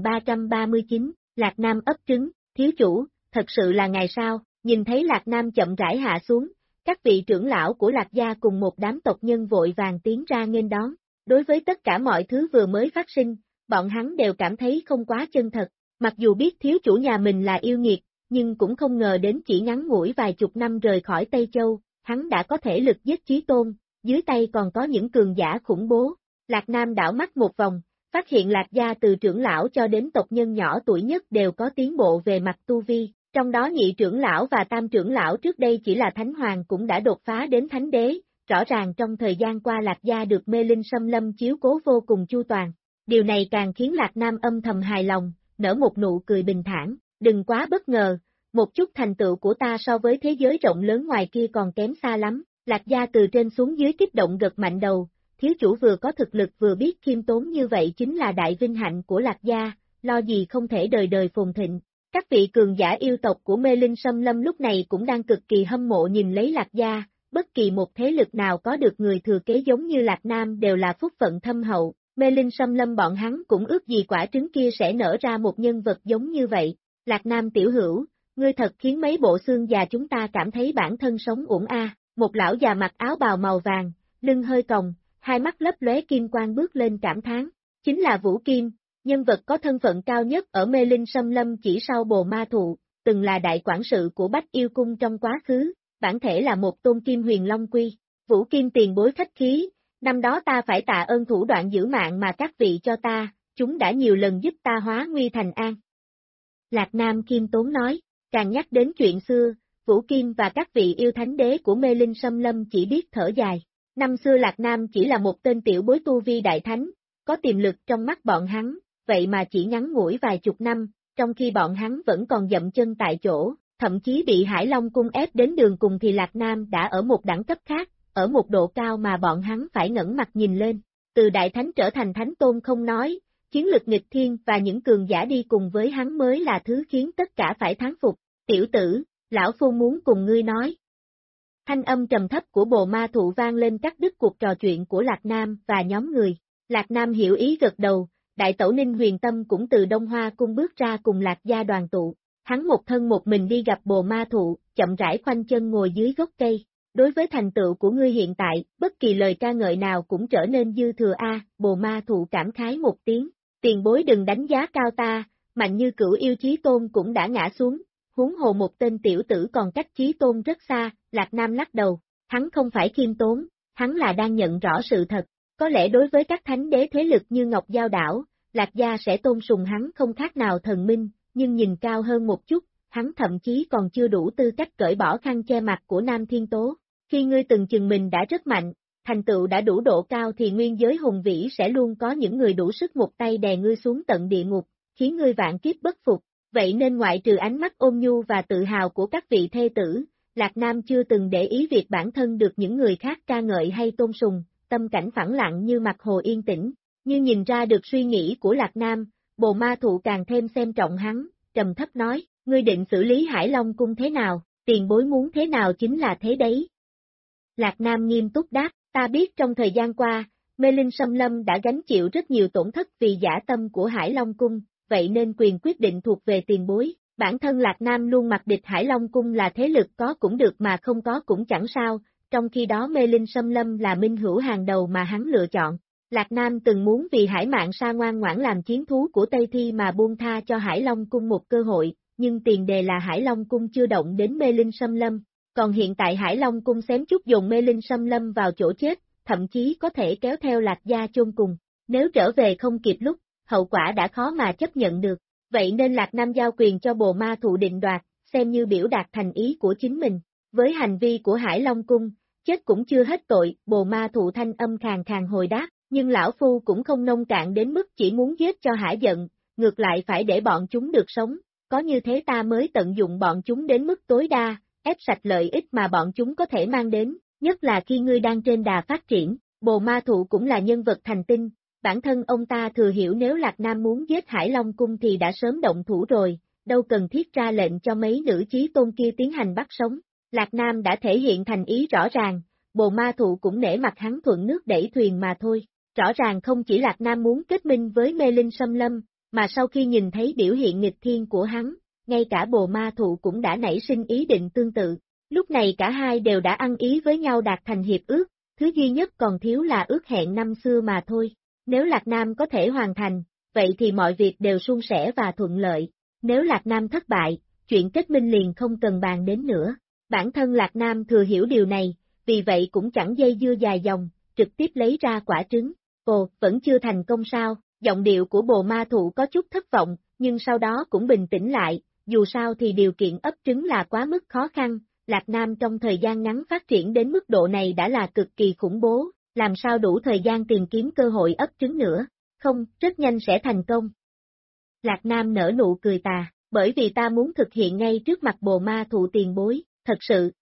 2339, Lạc Nam ấp trứng, thiếu chủ, thật sự là ngày sao, nhìn thấy Lạc Nam chậm rãi hạ xuống, các vị trưởng lão của Lạc gia cùng một đám tộc nhân vội vàng tiến ra nghênh đón. Đối với tất cả mọi thứ vừa mới phát sinh, bọn hắn đều cảm thấy không quá chân thật, Mặc dù biết thiếu chủ nhà mình là yêu nghiệt, nhưng cũng không ngờ đến chỉ ngắn ngủi vài chục năm rời khỏi Tây Châu, hắn đã có thể lực giết Chí Tôn, dưới tay còn có những cường giả khủng bố. Lạc Nam đảo mắt một vòng, phát hiện Lạc gia từ trưởng lão cho đến tộc nhân nhỏ tuổi nhất đều có tiến bộ về mặt tu vi, trong đó nhị trưởng lão và tam trưởng lão trước đây chỉ là thánh hoàng cũng đã đột phá đến thánh đế, rõ ràng trong thời gian qua Lạc gia được Mê Linh Xâm Lâm chiếu cố vô cùng chu toàn. Điều này càng khiến Lạc Nam âm thầm hài lòng, nở một nụ cười bình thản, đừng quá bất ngờ, một chút thành tựu của ta so với thế giới rộng lớn ngoài kia còn kém xa lắm. Lạc gia từ trên xuống dưới kích động gật mạnh đầu, thiếu chủ vừa có thực lực vừa biết khiêm tốn như vậy chính là đại vinh hạnh của Lạc gia, lo gì không thể đời đời phồn thịnh. Các vị cường giả yêu tộc của Mê Linh Xâm Lâm lúc này cũng đang cực kỳ hâm mộ nhìn lấy Lạc gia, bất kỳ một thế lực nào có được người thừa kế giống như Lạc Nam đều là phúc phận thâm hậu, Mê Linh Xâm Lâm bọn hắn cũng ước gì quả trứng kia sẽ nở ra một nhân vật giống như vậy. Lạc Nam tiểu hữu, ngươi thật khiến mấy bộ xương già chúng ta cảm thấy bản thân sống uổng a. Một lão già mặc áo bào màu vàng, lưng hơi còng, hai mắt lấp lóe kim quang bước lên cảm thán, chính là Vũ Kim, nhân vật có thân phận cao nhất ở Mê Linh Xâm Lâm chỉ sau Bồ Ma Thụ, từng là đại quản sự của Bách Yêu Cung trong quá khứ, bản thể là một tôn kim huyền long quy. Vũ Kim tiền bối khách khí, năm đó ta phải tạ ơn thủ đoạn giữ mạng mà các vị cho ta, chúng đã nhiều lần giúp ta hóa nguy thành an. Lạc Nam khiêm tốn nói, càng nhắc đến chuyện xưa, Vũ Kim và các vị yêu thánh đế của Mê Linh Xâm Lâm chỉ biết thở dài. Năm xưa Lạc Nam chỉ là một tên tiểu bối tu vi đại thánh, có tiềm lực trong mắt bọn hắn, vậy mà chỉ ngắn ngủi vài chục năm, trong khi bọn hắn vẫn còn dậm chân tại chỗ, thậm chí bị Hải Long cung ép đến đường cùng thì Lạc Nam đã ở một đẳng cấp khác, ở một độ cao mà bọn hắn phải ngẩng mặt nhìn lên. Từ đại thánh trở thành thánh tôn không nói, chiến lực nghịch thiên và những cường giả đi cùng với hắn mới là thứ khiến tất cả phải thán phục. Tiểu tử, lão phu muốn cùng ngươi nói. Thanh âm trầm thấp của Bồ Ma Thụ vang lên cắt đứt cuộc trò chuyện của Lạc Nam và nhóm người. Lạc Nam hiểu ý gật đầu, đại tẩu Ninh Huyền Tâm cũng từ Đông Hoa cung bước ra cùng Lạc gia đoàn tụ. Hắn một thân một mình đi gặp Bồ Ma Thụ, chậm rãi khoanh chân ngồi dưới gốc cây. Đối với thành tựu của ngươi hiện tại, bất kỳ lời ca ngợi nào cũng trở nên dư thừa a. Bồ Ma Thụ cảm khái một tiếng, tiền bối đừng đánh giá cao ta, mạnh như Cửu Yêu Chí Tôn cũng đã ngã xuống. Huống hồ một tên tiểu tử còn cách Chí Tôn rất xa, Lạc Nam lắc đầu, hắn không phải khiêm tốn, hắn là đang nhận rõ sự thật, có lẽ đối với các thánh đế thế lực như Ngọc Giao Đảo, Lạc gia sẽ tôn sùng hắn không khác nào thần minh, nhưng nhìn cao hơn một chút, hắn thậm chí còn chưa đủ tư cách cởi bỏ khăn che mặt của Nam Thiên Tố. Khi ngươi từng chừng mình đã rất mạnh, thành tựu đã đủ độ cao thì nguyên giới hùng vĩ sẽ luôn có những người đủ sức một tay đè ngươi xuống tận địa ngục, khiến ngươi vạn kiếp bất phục. Vậy nên ngoại trừ ánh mắt ôn nhu và tự hào của các vị thê tử, Lạc Nam chưa từng để ý việc bản thân được những người khác ca ngợi hay tôn sùng, tâm cảnh phẳng lặng như mặt hồ yên tĩnh. Như nhìn ra được suy nghĩ của Lạc Nam, Bồ Ma Thụ càng thêm xem trọng hắn, trầm thấp nói, ngươi định xử lý Hải Long cung thế nào, tiền bối muốn thế nào chính là thế đấy. Lạc Nam nghiêm túc đáp, ta biết trong thời gian qua, Mê Linh Xâm Lâm đã gánh chịu rất nhiều tổn thất vì dã tâm của Hải Long cung, vậy nên quyền quyết định thuộc về tiền bối. Bản thân Lạc Nam luôn mặc địch Hải Long cung là thế lực có cũng được mà không có cũng chẳng sao, trong khi đó Mê Linh Xâm Lâm là minh hữu hàng đầu mà hắn lựa chọn. Lạc Nam từng muốn vì Hải Mạn Sa ngoan ngoãn làm chiến thú của Tây Thi mà buông tha cho Hải Long cung một cơ hội, nhưng tiền đề là Hải Long cung chưa động đến Mê Linh Xâm Lâm. Còn hiện tại Hải Long cung xém chút dồn Mê Linh Xâm Lâm vào chỗ chết, thậm chí có thể kéo theo Lạc gia chôn cùng. Nếu trở về không kịp lúc, hậu quả đã khó mà chấp nhận được. Vậy nên Lạc Nam giao quyền cho Bồ Ma Thụ định đoạt, xem như biểu đạt thành ý của chính mình. Với hành vi của Hải Long cung, chết cũng chưa hết tội, Bồ Ma Thụ thanh âm khàn khàn hồi đáp, nhưng lão phu cũng không nông cạn đến mức chỉ muốn giết cho hả giận, ngược lại phải để bọn chúng được sống, có như thế ta mới tận dụng bọn chúng đến mức tối đa, ép sạch lợi ích mà bọn chúng có thể mang đến, nhất là khi ngươi đang trên đà phát triển. Bồ Ma Thụ cũng là nhân vật thành tinh, bản thân ông ta thừa hiểu nếu Lạc Nam muốn giết Hải Long cung thì đã sớm động thủ rồi, đâu cần thiết ra lệnh cho mấy nữ chí tôn kia tiến hành bắt sống. Lạc Nam đã thể hiện thành ý rõ ràng, Bồ Ma Thụ cũng nể mặt hắn thuận nước đẩy thuyền mà thôi. Rõ ràng không chỉ Lạc Nam muốn kết minh với Mê Linh Xâm Lâm, mà sau khi nhìn thấy biểu hiện nghịch thiên của hắn, ngay cả Bồ Ma Thụ cũng đã nảy sinh ý định tương tự. Lúc này cả hai đều đã ăn ý với nhau đạt thành hiệp ước, thứ duy nhất còn thiếu là ước hẹn năm xưa mà thôi. Nếu Lạc Nam có thể hoàn thành, vậy thì mọi việc đều suôn sẻ và thuận lợi. Nếu Lạc Nam thất bại, chuyện kết minh liền không cần bàn đến nữa. Bản thân Lạc Nam thừa hiểu điều này, vì vậy cũng chẳng dây dưa dài dòng, trực tiếp lấy ra quả trứng. Ồ, vẫn chưa thành công sao? Giọng điệu của bồ ma thụ có chút thất vọng, nhưng sau đó cũng bình tĩnh lại, dù sao thì điều kiện ấp trứng là quá mức khó khăn, Lạc Nam trong thời gian ngắn phát triển đến mức độ này đã là cực kỳ khủng bố, làm sao đủ thời gian tìm kiếm cơ hội ấp trứng nữa, không, rất nhanh sẽ thành công. Lạc Nam nở nụ cười tà, bởi vì ta muốn thực hiện ngay trước mặt bồ ma thụ tiền bối, thật sự.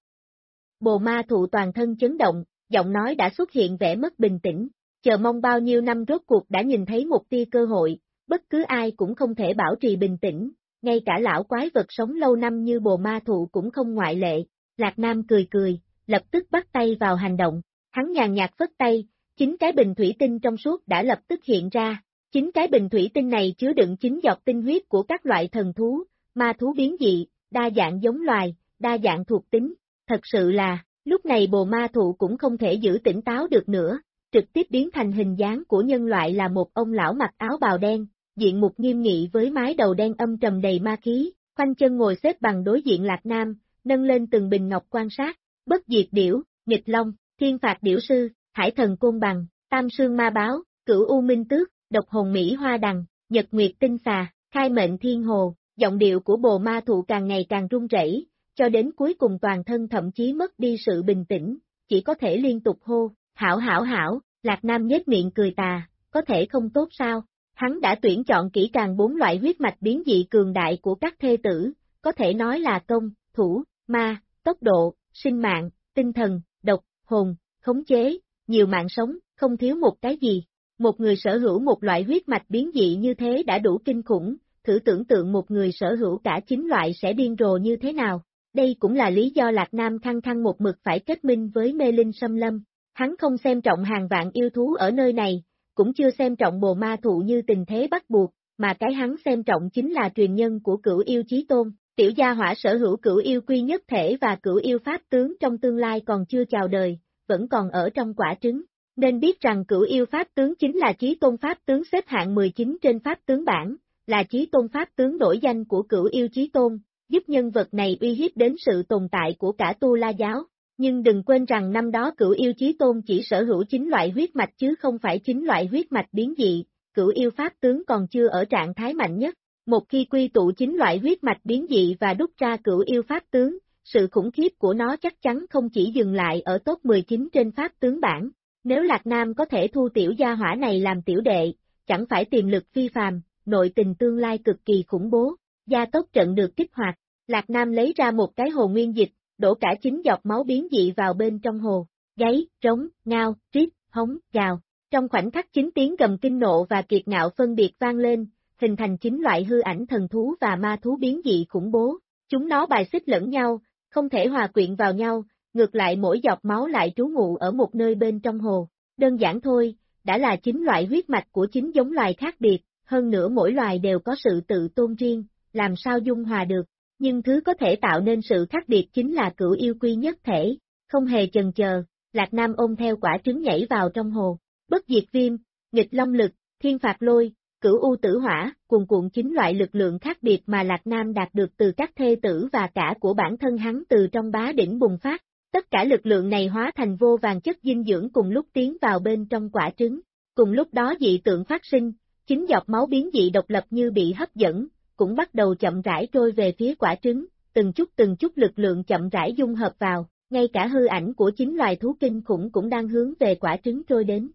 Bồ ma thụ toàn thân chấn động, giọng nói đã xuất hiện vẻ mất bình tĩnh, chờ mong bao nhiêu năm rốt cuộc đã nhìn thấy một tia cơ hội, bất cứ ai cũng không thể bảo trì bình tĩnh, ngay cả lão quái vật sống lâu năm như bồ ma thụ cũng không ngoại lệ. Lạc Nam cười cười, lập tức bắt tay vào hành động, hắn nhàn nhạt phất tay, 9 cái bình thủy tinh trong suốt đã lập tức hiện ra, 9 cái bình thủy tinh này chứa đựng 9 giọt tinh huyết của các loại thần thú, ma thú biến dị, đa dạng giống loài, đa dạng thuộc tính, thật sự là, lúc này bồ ma thụ cũng không thể giữ tỉnh táo được nữa, trực tiếp biến thành hình dáng của nhân loại là một ông lão mặc áo bào đen, diện mục nghiêm nghị với mái đầu đen âm trầm đầy ma khí, khoanh chân ngồi xếp bằng đối diện Lạc Nam, nâng lên từng bình ngọc quan sát, bất diệt điểu, nghịch long, thiên phạt điểu sư, hải thần côn bằng, tam sương ma báo, cửu u minh tước, độc hồn mỹ hoa đằng, nhật nguyệt tinh xà, khai mệnh thiên hồ, giọng điệu của bồ ma thụ càng ngày càng run rẩy, cho đến cuối cùng toàn thân thậm chí mất đi sự bình tĩnh, chỉ có thể liên tục hô, hảo hảo hảo, Lạc Nam nhếch miệng cười tà, có thể không tốt sao, hắn đã tuyển chọn kỹ càng 4 loại huyết mạch biến dị cường đại của các thê tử, có thể nói là công, thủ, ma, tốc độ, sinh mạng, tinh thần, độc, hồn, khống chế, nhiều mạng sống, không thiếu một cái gì. Một người sở hữu một loại huyết mạch biến dị như thế đã đủ kinh khủng, thử tưởng tượng một người sở hữu cả 9 loại sẽ điên rồ như thế nào. Đây cũng là lý do Lạc Nam khăng khăng một mực phải kết minh với mê linh xâm lâm. Hắn không xem trọng hàng vạn yêu thú ở nơi này, cũng chưa xem trọng bồ ma thụ như tình thế bắt buộc, mà cái hắn xem trọng chính là truyền nhân của cửu yêu chí tôn. Tiểu gia hỏa sở hữu cửu yêu quy nhất thể và cửu yêu pháp tướng trong tương lai còn chưa chào đời, vẫn còn ở trong quả trứng. Nên biết rằng cửu yêu pháp tướng chính là chí tôn pháp tướng xếp hạng 19 trên pháp tướng bảng, là chí tôn pháp tướng đổi danh của cửu yêu chí tôn, giúp nhân vật này uy hiếp đến sự tồn tại của cả Tu La giáo. Nhưng đừng quên rằng năm đó cửu yêu chí tôn chỉ sở hữu 9 loại huyết mạch chứ không phải 9 loại huyết mạch biến dị, cửu yêu pháp tướng còn chưa ở trạng thái mạnh nhất. Một khi quy tụ 9 loại huyết mạch biến dị và đúc ra cửu yêu pháp tướng, sự khủng khiếp của nó chắc chắn không chỉ dừng lại ở top 19 trên pháp tướng bảng. Nếu Lạc Nam có thể thu tiểu gia hỏa này làm tiểu đệ, chẳng phải tiềm lực phi phàm, nội tình tương lai cực kỳ khủng bố, gia tốc trận được kích hoạt. Lạc Nam lấy ra một cái hồ nguyên dịch, đổ cả 9 giọt máu biến dị vào bên trong hồ, gáy, trống, ngao, rít, hống, gào. Trong khoảnh khắc 9 tiếng gầm kinh nộ và kiệt ngạo phân biệt vang lên, hình thành 9 loại hư ảnh thần thú và ma thú biến dị khủng bố. Chúng nó bài xích lẫn nhau, không thể hòa quyện vào nhau, ngược lại mỗi giọt máu lại trú ngụ ở một nơi bên trong hồ. Đơn giản thôi, đã là 9 loại huyết mạch của 9 giống loài khác biệt, hơn nữa mỗi loài đều có sự tự tôn riêng, làm sao dung hòa được. Nhưng thứ có thể tạo nên sự khác biệt chính là cửu yêu quy nhất thể, không hề chần chờ, Lạc Nam ôm theo quả trứng nhảy vào trong hồ. Bất diệt viêm, nghịch long lực, thiên phạt lôi, cửu u tử hỏa, cuồn cuộn 9 loại lực lượng khác biệt mà Lạc Nam đạt được từ các thê tử và cả của bản thân hắn từ trong bá đỉnh bùng phát. Tất cả lực lượng này hóa thành vô vàn chất dinh dưỡng cùng lúc tiến vào bên trong quả trứng. Cùng lúc đó dị tượng phát sinh, 9 giọt máu biến dị độc lập như bị hấp dẫn, cũng bắt đầu chậm rãi trôi về phía quả trứng, từng chút lực lượng chậm rãi dung hợp vào, ngay cả hư ảnh của 9 loài thú kinh khủng cũng đang hướng về quả trứng trôi đến.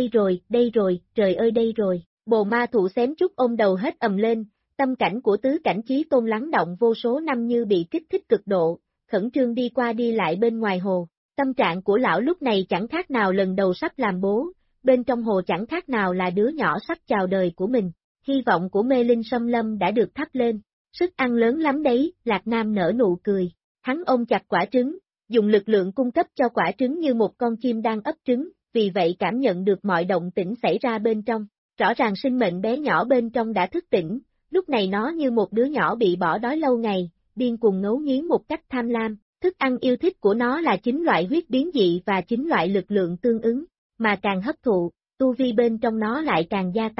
Đây rồi, trời ơi đây rồi, bồ ma thụ xém chút ôm đầu hết ầm lên, tâm cảnh của tứ cảnh chí tôn lắng động vô số năm như bị kích thích cực độ, khẩn trương đi qua đi lại bên ngoài hồ. Tâm trạng của lão lúc này chẳng khác nào lần đầu sắp làm bố, bên trong hồ chẳng khác nào là đứa nhỏ sắp chào đời của mình. Hy vọng của mê linh xâm lâm đã được thắp lên, sức ăn lớn lắm đấy, Lạc Nam nở nụ cười. Hắn ôm chặt quả trứng, dùng lực lượng cung cấp cho quả trứng như một con chim đang ấp trứng, vì vậy cảm nhận được mọi động tĩnh xảy ra bên trong. Rõ ràng sinh mệnh bé nhỏ bên trong đã thức tỉnh, lúc này nó như một đứa nhỏ bị bỏ đói lâu ngày, điên cuồng ngấu nghiến một cách tham lam. Thức ăn yêu thích của nó là 9 loại huyết biến dị và 9 loại lực lượng tương ứng, mà càng hấp thụ, tu vi bên trong nó lại càng gia tăng.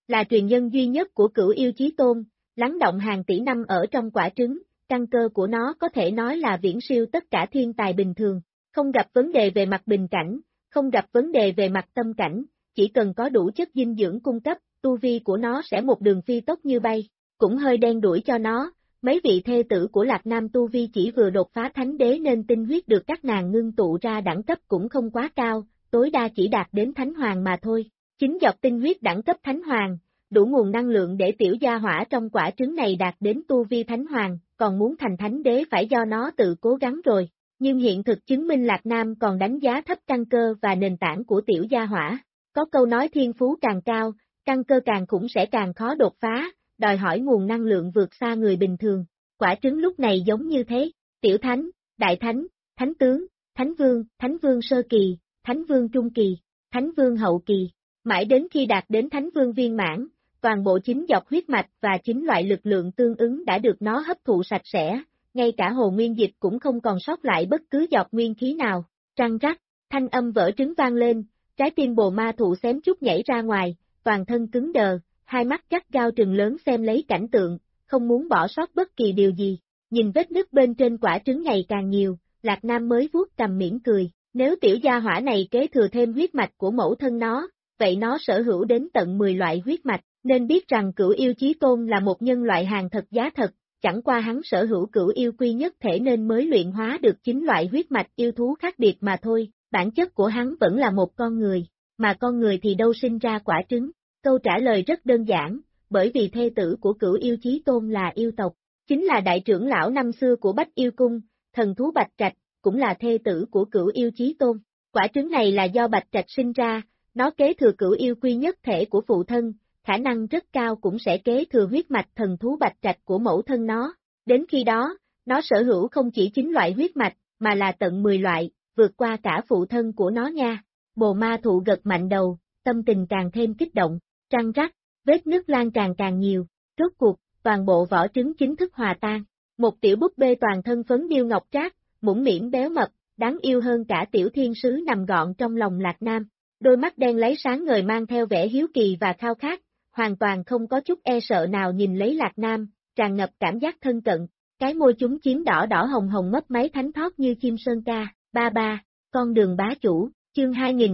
là truyền nhân duy nhất của Cửu Yêu Chí Tôn, lắng động hàng tỷ năm ở trong quả trứng, căn cơ của nó có thể nói là viễn siêu tất cả thiên tài bình thường, không gặp vấn đề về mặt bình cảnh, không gặp vấn đề về mặt tâm cảnh, chỉ cần có đủ chất dinh dưỡng cung cấp, tu vi của nó sẽ một đường phi tốc như bay, cũng hơi đen đuổi cho nó. Mấy vị thê tử của Lạc Nam tu vi chỉ vừa đột phá thánh đế nên tinh huyết được các nàng ngưng tụ ra đẳng cấp cũng không quá cao, tối đa chỉ đạt đến thánh hoàng mà thôi. 9 giọt tinh huyết đẳng cấp thánh hoàng, đủ nguồn năng lượng để tiểu gia hỏa trong quả trứng này đạt đến tu vi thánh hoàng, còn muốn thành thánh đế phải do nó tự cố gắng rồi. Nhưng hiện thực chứng minh Lạc Nam còn đánh giá thấp căn cơ và nền tảng của tiểu gia hỏa. Có câu nói thiên phú càng cao, căn cơ càng khủng sẽ càng khó đột phá, đòi hỏi nguồn năng lượng vượt xa người bình thường. Quả trứng lúc này giống như thế, tiểu thánh, đại thánh, thánh tướng, thánh vương sơ kỳ, thánh vương trung kỳ, thánh vương hậu kỳ, mãi đến khi đạt đến thánh vương viên mãn, toàn bộ 9 giọt huyết mạch và 9 loại lực lượng tương ứng đã được nó hấp thụ sạch sẽ, ngay cả hồ nguyên dịch cũng không còn sót lại bất cứ giọt nguyên khí nào. Răng rắc, thanh âm vỡ trứng vang lên, trái tim bồ ma thụ xém chút nhảy ra ngoài, toàn thân cứng đờ, hai mắt gắt gao trừng lớn xem lấy cảnh tượng, không muốn bỏ sót bất kỳ điều gì. Nhìn vết nứt bên trên quả trứng ngày càng nhiều, Lạc Nam mới vuốt cằm mỉm cười, nếu tiểu gia hỏa này kế thừa thêm huyết mạch của mẫu thân nó, vậy nó sở hữu đến tận 10 loại huyết mạch, nên biết rằng Cửu Yêu Chí Tôn là một nhân loại hàng thật giá thật, chẳng qua hắn sở hữu Cửu Yêu Quy nhất thể nên mới luyện hóa được 9 loại huyết mạch yêu thú khác biệt mà thôi, bản chất của hắn vẫn là một con người, mà con người thì đâu sinh ra quả trứng. Câu trả lời rất đơn giản, bởi vì thê tử của Cửu Yêu Chí Tôn là yêu tộc, chính là đại trưởng lão năm xưa của Bách Yêu Cung, thần thú Bạch Trạch, cũng là thê tử của Cửu Yêu Chí Tôn. Quả trứng này là do Bạch Trạch sinh ra, nó kế thừa Cửu Yêu Quy nhất thể của phụ thân, khả năng rất cao cũng sẽ kế thừa huyết mạch thần thú Bạch Trạch của mẫu thân nó. Đến khi đó, nó sở hữu không chỉ 9 loại huyết mạch, mà là tận 10 loại, vượt qua cả phụ thân của nó nha. Bồ ma thụ gật mạnh đầu, tâm tình càng thêm kích động. Răng rắc, vết nứt lan tràn càng nhiều, rốt cuộc, toàn bộ vỏ trứng chính thức hòa tan. Một tiểu búp bê toàn thân phấn điêu ngọc trác, mũm mĩm béo mập, đáng yêu hơn cả tiểu thiên sứ nằm gọn trong lòng Lạc Nam. Đôi mắt đen láy sáng ngời mang theo vẻ hiếu kỳ và khao khát, hoàn toàn không có chút e sợ nào nhìn lấy Lạc Nam, tràn ngập cảm giác thân cận. Cái môi chúng chiếm đỏ đỏ hồng hồng mấp máy thánh thót như chim sơn ca. Ba, con đường bá chủ, chương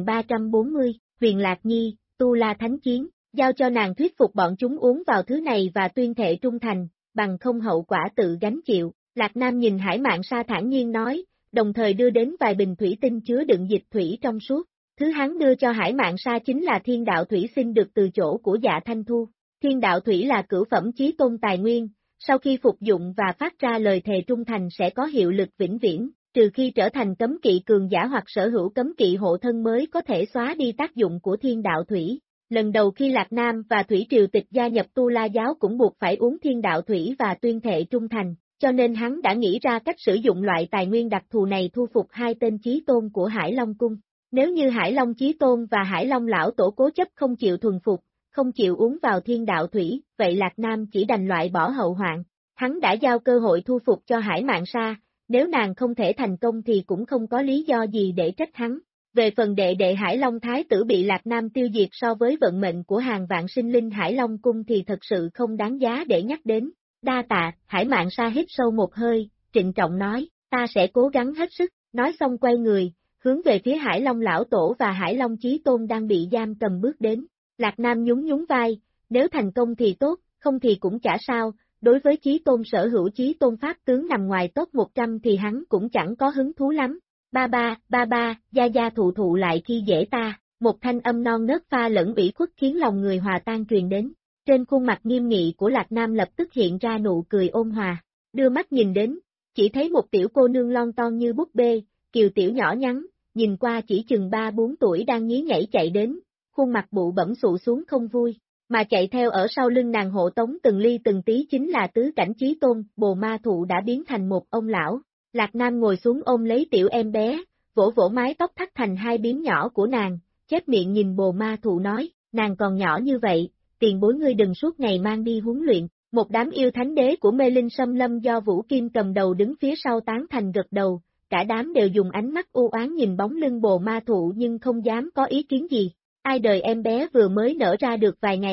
2340, Huyền Lạc Nhi, Tu La Thánh Chiến. Giao cho nàng thuyết phục bọn chúng uống vào thứ này và tuyên thệ trung thành, bằng không hậu quả tự gánh chịu. Lạc Nam nhìn Hải Mạn Sa thản nhiên nói, đồng thời đưa đến vài bình thủy tinh chứa đựng dịch thủy trong suốt. Thứ hắn đưa cho Hải Mạn Sa chính là thiên đạo thủy sinh được từ chỗ của Dạ Thanh Thu. Thiên đạo thủy là cửu phẩm chí tôn tài nguyên, sau khi phục dụng và phát ra lời thề trung thành sẽ có hiệu lực vĩnh viễn, trừ khi trở thành cấm kỵ cường giả hoặc sở hữu cấm kỵ hộ thân mới có thể xóa đi tác dụng của thiên đạo thủy. Lần đầu khi Lạc Nam và Thủy Triều Tịch gia nhập Tu La Giáo cũng buộc phải uống thiên đạo thủy và tuyên thệ trung thành, cho nên hắn đã nghĩ ra cách sử dụng loại tài nguyên đặc thù này thu phục hai tên chí tôn của Hải Long Cung. Nếu như Hải Long Chí Tôn và Hải Long Lão Tổ cố chấp không chịu thuần phục, không chịu uống vào thiên đạo thủy, vậy Lạc Nam chỉ đành loại bỏ hậu hoạn. Hắn đã giao cơ hội thu phục cho Hải Mạn Sa, nếu nàng không thể thành công thì cũng không có lý do gì để trách hắn. Về phần đệ Hải Long Thái tử bị Lạc Nam tiêu diệt so với vận mệnh của hàng vạn sinh linh Hải Long Cung thì thật sự không đáng giá để nhắc đến. Đa tạ, Hải Mạn Sa hít sâu một hơi, trịnh trọng nói, ta sẽ cố gắng hết sức, nói xong quay người, hướng về phía Hải Long Lão Tổ và Hải Long Chí Tôn đang bị giam cầm bước đến. Lạc Nam nhún nhún vai, nếu thành công thì tốt, không thì cũng chả sao, đối với Chí Tôn sở hữu Chí Tôn Pháp tướng nằm ngoài top 100 thì hắn cũng chẳng có hứng thú lắm. Ba, gia thụ lại khi dễ ta, một thanh âm non nớt pha lẫn ủy khuất khiến lòng người hòa tan truyền đến. Trên khuôn mặt nghiêm nghị của Lạc Nam lập tức hiện ra nụ cười ôn hòa, đưa mắt nhìn đến, chỉ thấy một tiểu cô nương lon ton như búp bê, kiều tiểu nhỏ nhắn, nhìn qua chỉ chừng 3-4 tuổi đang nhí nhảy chạy đến, khuôn mặt bụ bẫm xụ xuống không vui, mà chạy theo ở sau lưng nàng hộ tống từng ly từng tí chính là tứ cảnh Chí Tôn, Bồ Ma Thụ đã biến thành một ông lão. Lạc Nam ngồi xuống ôm lấy tiểu em bé, vỗ vỗ mái tóc thắt thành hai biếm nhỏ của nàng, chép miệng nhìn Bồ Ma Thụ nói, nàng còn nhỏ như vậy, tiền bối ngươi đừng suốt ngày mang đi huấn luyện. Một đám yêu thánh đế của Mê Linh Xâm Lâm do Vũ Kim cầm đầu đứng phía sau tán thành gật đầu, cả đám đều dùng ánh mắt u oán nhìn bóng lưng Bồ Ma Thụ nhưng không dám có ý kiến gì. Ai đời em bé vừa mới nở ra được vài ngày,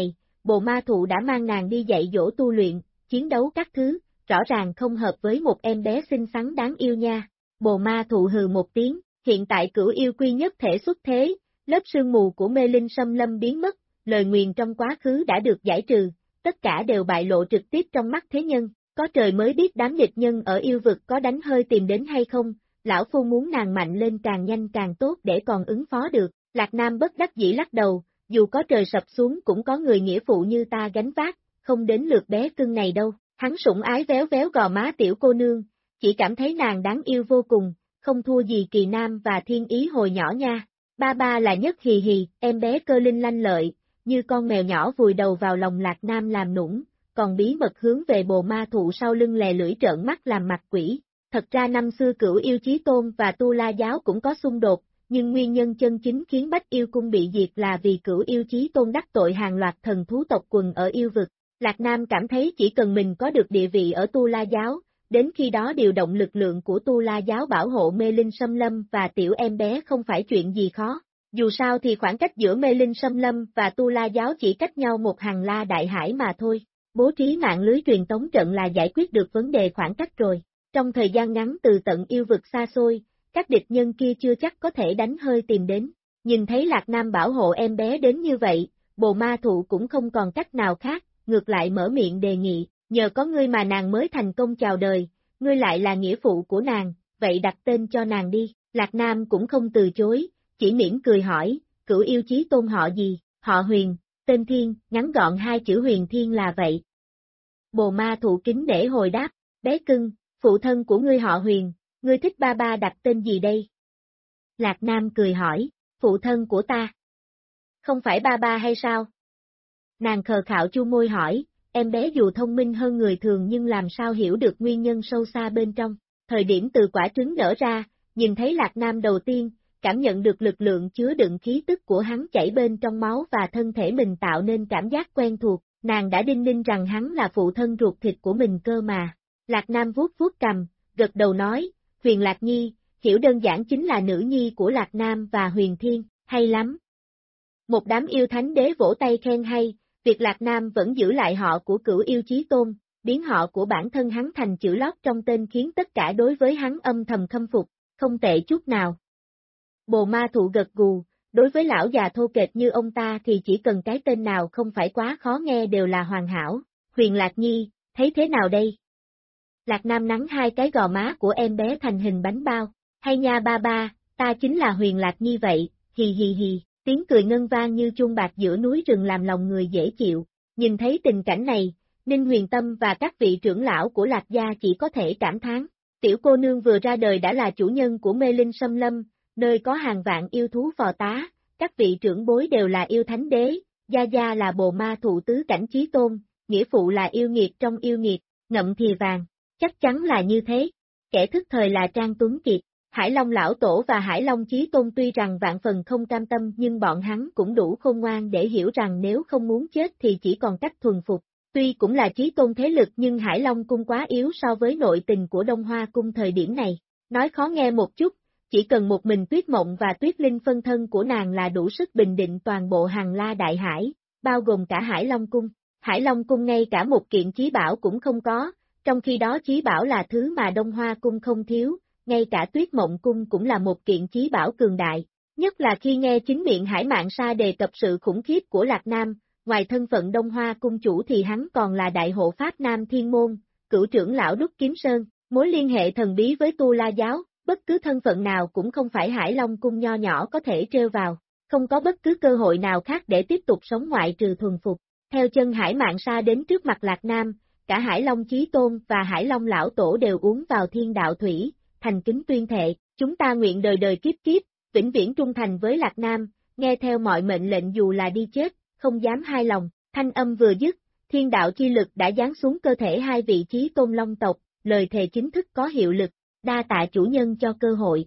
Bồ ma thụ đã mang nàng đi dạy dỗ tu luyện, chiến đấu các thứ, rõ ràng không hợp với một em bé xinh xắn đáng yêu nha. Bồ ma thụ hừ một tiếng, hiện tại cửu yêu quy nhất thể xuất thế, lớp sương mù của mê linh xâm lâm biến mất, lời nguyền trong quá khứ đã được giải trừ, tất cả đều bại lộ trực tiếp trong mắt thế nhân, có trời mới biết đám địch nhân ở yêu vực có đánh hơi tìm đến hay không, lão phu muốn nàng mạnh lên càng nhanh càng tốt để còn ứng phó được. Lạc Nam bất đắc dĩ lắc đầu, dù có trời sập xuống cũng có người nghĩa phụ như ta gánh vác, không đến lượt bé cưng này đâu. Hắn sủng ái véo véo gò má tiểu cô nương, chỉ cảm thấy nàng đáng yêu vô cùng, không thua gì Kỳ Nam và Thiên Ý hồi nhỏ nha. Ba ba là nhất hì hì, em bé cơ linh lanh lợi, như con mèo nhỏ vùi đầu vào lòng Lạc Nam làm nũng, còn bí mật hướng về bồ ma thụ sau lưng lè lưỡi trợn mắt làm mặt quỷ. Thật ra năm xưa Cửu Yêu Chí Tôn và Tu La Giáo cũng có xung đột, nhưng nguyên nhân chân chính khiến Bách Yêu Cung bị diệt là vì Cửu Yêu Chí Tôn đắc tội hàng loạt thần thú tộc quần ở yêu vực. Lạc Nam cảm thấy chỉ cần mình có được địa vị ở Tu La Giáo, đến khi đó điều động lực lượng của Tu La Giáo bảo hộ mê linh xâm lâm và tiểu em bé không phải chuyện gì khó. Dù sao thì khoảng cách giữa mê linh xâm lâm và Tu La Giáo chỉ cách nhau một hàng la đại hải mà thôi. Bố trí mạng lưới truyền tống trận là giải quyết được vấn đề khoảng cách rồi. Trong thời gian ngắn từ tận yêu vực xa xôi, các địch nhân kia chưa chắc có thể đánh hơi tìm đến. Nhìn thấy Lạc Nam bảo hộ em bé đến như vậy, bồ ma thụ cũng không còn cách nào khác, ngược lại mở miệng đề nghị, nhờ có ngươi mà nàng mới thành công chào đời, ngươi lại là nghĩa phụ của nàng, vậy đặt tên cho nàng đi. Lạc Nam cũng không từ chối, chỉ mỉm cười hỏi, Cửu Yêu Chí Tôn họ gì? Họ Huyền, tên Thiên, ngắn gọn hai chữ Huyền Thiên là vậy. Bồ ma thụ kính để hồi đáp, bé cưng, phụ thân của ngươi họ Huyền, ngươi thích ba ba đặt tên gì đây? Lạc Nam cười hỏi, phụ thân của ta. Không phải ba ba hay sao? Nàng khờ khạo chu môi hỏi, em bé dù thông minh hơn người thường nhưng làm sao hiểu được nguyên nhân sâu xa bên trong. Thời điểm từ quả trứng nở ra, nhìn thấy Lạc Nam đầu tiên, cảm nhận được lực lượng chứa đựng khí tức của hắn chảy bên trong máu và thân thể mình tạo nên cảm giác quen thuộc, nàng đã đinh ninh rằng hắn là phụ thân ruột thịt của mình cơ mà. Lạc Nam vuốt vuốt cằm, gật đầu nói, Huyền Lạc Nhi, hiểu đơn giản chính là nữ nhi của Lạc Nam và Huyền Thiên, hay lắm. Một đám yêu thánh đế vỗ tay khen hay, việc Lạc Nam vẫn giữ lại họ của Cửu Yêu Chí Tôn, biến họ của bản thân hắn thành chữ lót trong tên khiến tất cả đối với hắn âm thầm khâm phục, không tệ chút nào. Bồ ma thụ gật gù, đối với lão già thô kệch như ông ta thì chỉ cần cái tên nào không phải quá khó nghe đều là hoàn hảo. Huyền Lạc Nhi, thấy thế nào đây? Lạc Nam nắn hai cái gò má của em bé thành hình bánh bao, hay nha ba ba, ta chính là Huyền Lạc Nhi vậy, hì hì hì, tiếng cười ngân vang như chuông bạc giữa núi rừng làm lòng người dễ chịu. Nhìn thấy tình cảnh này, Ninh Huyền Tâm và các vị trưởng lão của Lạc gia chỉ có thể cảm thán, tiểu cô nương vừa ra đời đã là chủ nhân của mê linh xâm lâm, nơi có hàng vạn yêu thú phò tá, các vị trưởng bối đều là yêu thánh đế, gia gia là bồ ma thụ tứ cảnh chí tôn, nghĩa phụ là yêu nghiệt trong yêu nghiệt, ngậm thìa vàng, chắc chắn là như thế. Kẻ thức thời là Trang Tuấn Kiệt, Hải Long lão tổ và Hải Long chí tôn tuy rằng vạn phần không cam tâm nhưng bọn hắn cũng đủ khôn ngoan để hiểu rằng nếu không muốn chết thì chỉ còn cách thuần phục. Tuy cũng là chí tôn thế lực nhưng Hải Long cung quá yếu so với nội tình của Đông Hoa cung thời điểm này. Nói khó nghe một chút, chỉ cần một mình Tuyết Mộng và Tuyết Linh phân thân của nàng là đủ sức bình định toàn bộ hàng la đại hải, bao gồm cả Hải Long cung. Hải Long cung ngay cả một kiện chí bảo cũng không có, trong khi đó chí bảo là thứ mà Đông Hoa cung không thiếu, ngay cả Tuyết Mộng cung cũng là một kiện chí bảo cường đại. Nhất là khi nghe chính miệng Hải Mạn Sa đề cập sự khủng khiếp của Lạc Nam, ngoài thân phận Đông Hoa cung chủ thì hắn còn là đại hộ pháp Nam Thiên Môn, cửu trưởng lão Đúc Kiếm Sơn, mối liên hệ thần bí với Tu La Giáo, bất cứ thân phận nào cũng không phải Hải Long cung nho nhỏ có thể trêu vào, không có bất cứ cơ hội nào khác để tiếp tục sống ngoại trừ thuần phục. Theo chân Hải Mạn Sa đến trước mặt Lạc Nam, cả Hải Long Chí Tôn và Hải Long Lão Tổ đều uống vào thiên đạo thủy, thành kính tuyên thệ, chúng ta nguyện đời đời kiếp kiếp, vĩnh viễn trung thành với Lạc Nam, nghe theo mọi mệnh lệnh dù là đi chết, không dám hai lòng. Thanh âm vừa dứt, thiên đạo chi lực đã giáng xuống cơ thể hai vị Chí Tôn Long tộc, lời thề chính thức có hiệu lực, đa tạ chủ nhân cho cơ hội.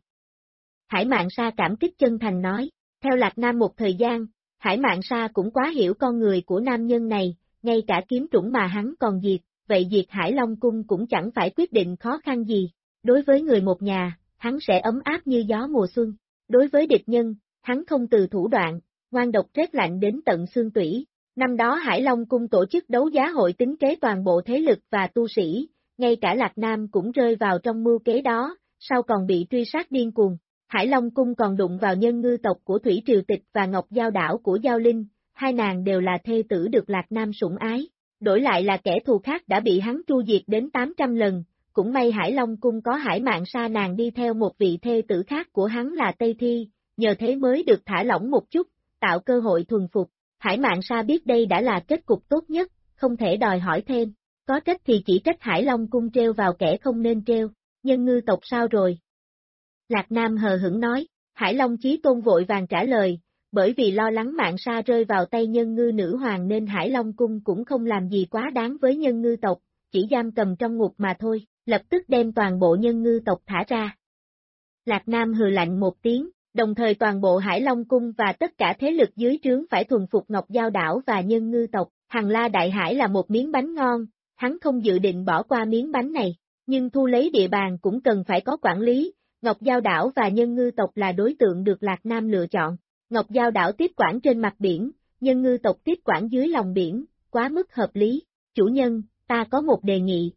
Hải Mạn Sa cảm kích chân thành nói, theo Lạc Nam một thời gian, Hải Mạn Sa cũng quá hiểu con người của nam nhân này, ngay cả kiếm trũng mà hắn còn diệt, vậy diệt Hải Long cung cũng chẳng phải quyết định khó khăn gì. Đối với người một nhà, hắn sẽ ấm áp như gió mùa xuân. Đối với địch nhân, hắn không từ thủ đoạn, ngoan độc rét lạnh đến tận xương tủy. Năm đó Hải Long Cung tổ chức đấu giá hội tính kế toàn bộ thế lực và tu sĩ, ngay cả Lạc Nam cũng rơi vào trong mưu kế đó, sau còn bị truy sát điên cuồng. Hải Long Cung còn đụng vào nhân ngư tộc của Thủy Triều Tịch và Ngọc Giao Đảo của Giao Linh, hai nàng đều là thê tử được Lạc Nam sủng ái. Đổi lại là kẻ thù khác đã bị hắn tru diệt đến 800 lần, cũng may Hải Long Cung có Hải Mạn Sa nàng đi theo một vị thê tử khác của hắn là Tây Thi, nhờ thế mới được thả lỏng một chút, tạo cơ hội thuần phục. Hải Mạn Sa biết đây đã là kết cục tốt nhất, không thể đòi hỏi thêm, có trách thì chỉ trách Hải Long Cung treo vào kẻ không nên treo, nhân ngư tộc sao rồi? Lạc Nam hờ hững nói, Hải Long Chí Tôn vội vàng trả lời, bởi vì lo lắng Mạn Sa rơi vào tay nhân ngư nữ hoàng nên Hải Long Cung cũng không làm gì quá đáng với nhân ngư tộc, chỉ giam cầm trong ngục mà thôi, lập tức đem toàn bộ nhân ngư tộc thả ra. Lạc Nam hừ lạnh một tiếng, đồng thời toàn bộ Hải Long Cung và tất cả thế lực dưới trướng phải thuần phục Ngọc Giao Đảo và nhân ngư tộc, Hằng La Đại Hải là một miếng bánh ngon, hắn không dự định bỏ qua miếng bánh này, nhưng thu lấy địa bàn cũng cần phải có quản lý, Ngọc Giao Đảo và nhân ngư tộc là đối tượng được Lạc Nam lựa chọn. Ngọc Giao Đảo tiếp quản trên mặt biển, nhân ngư tộc tiếp quản dưới lòng biển, quá mức hợp lý. Chủ nhân, ta có một đề nghị.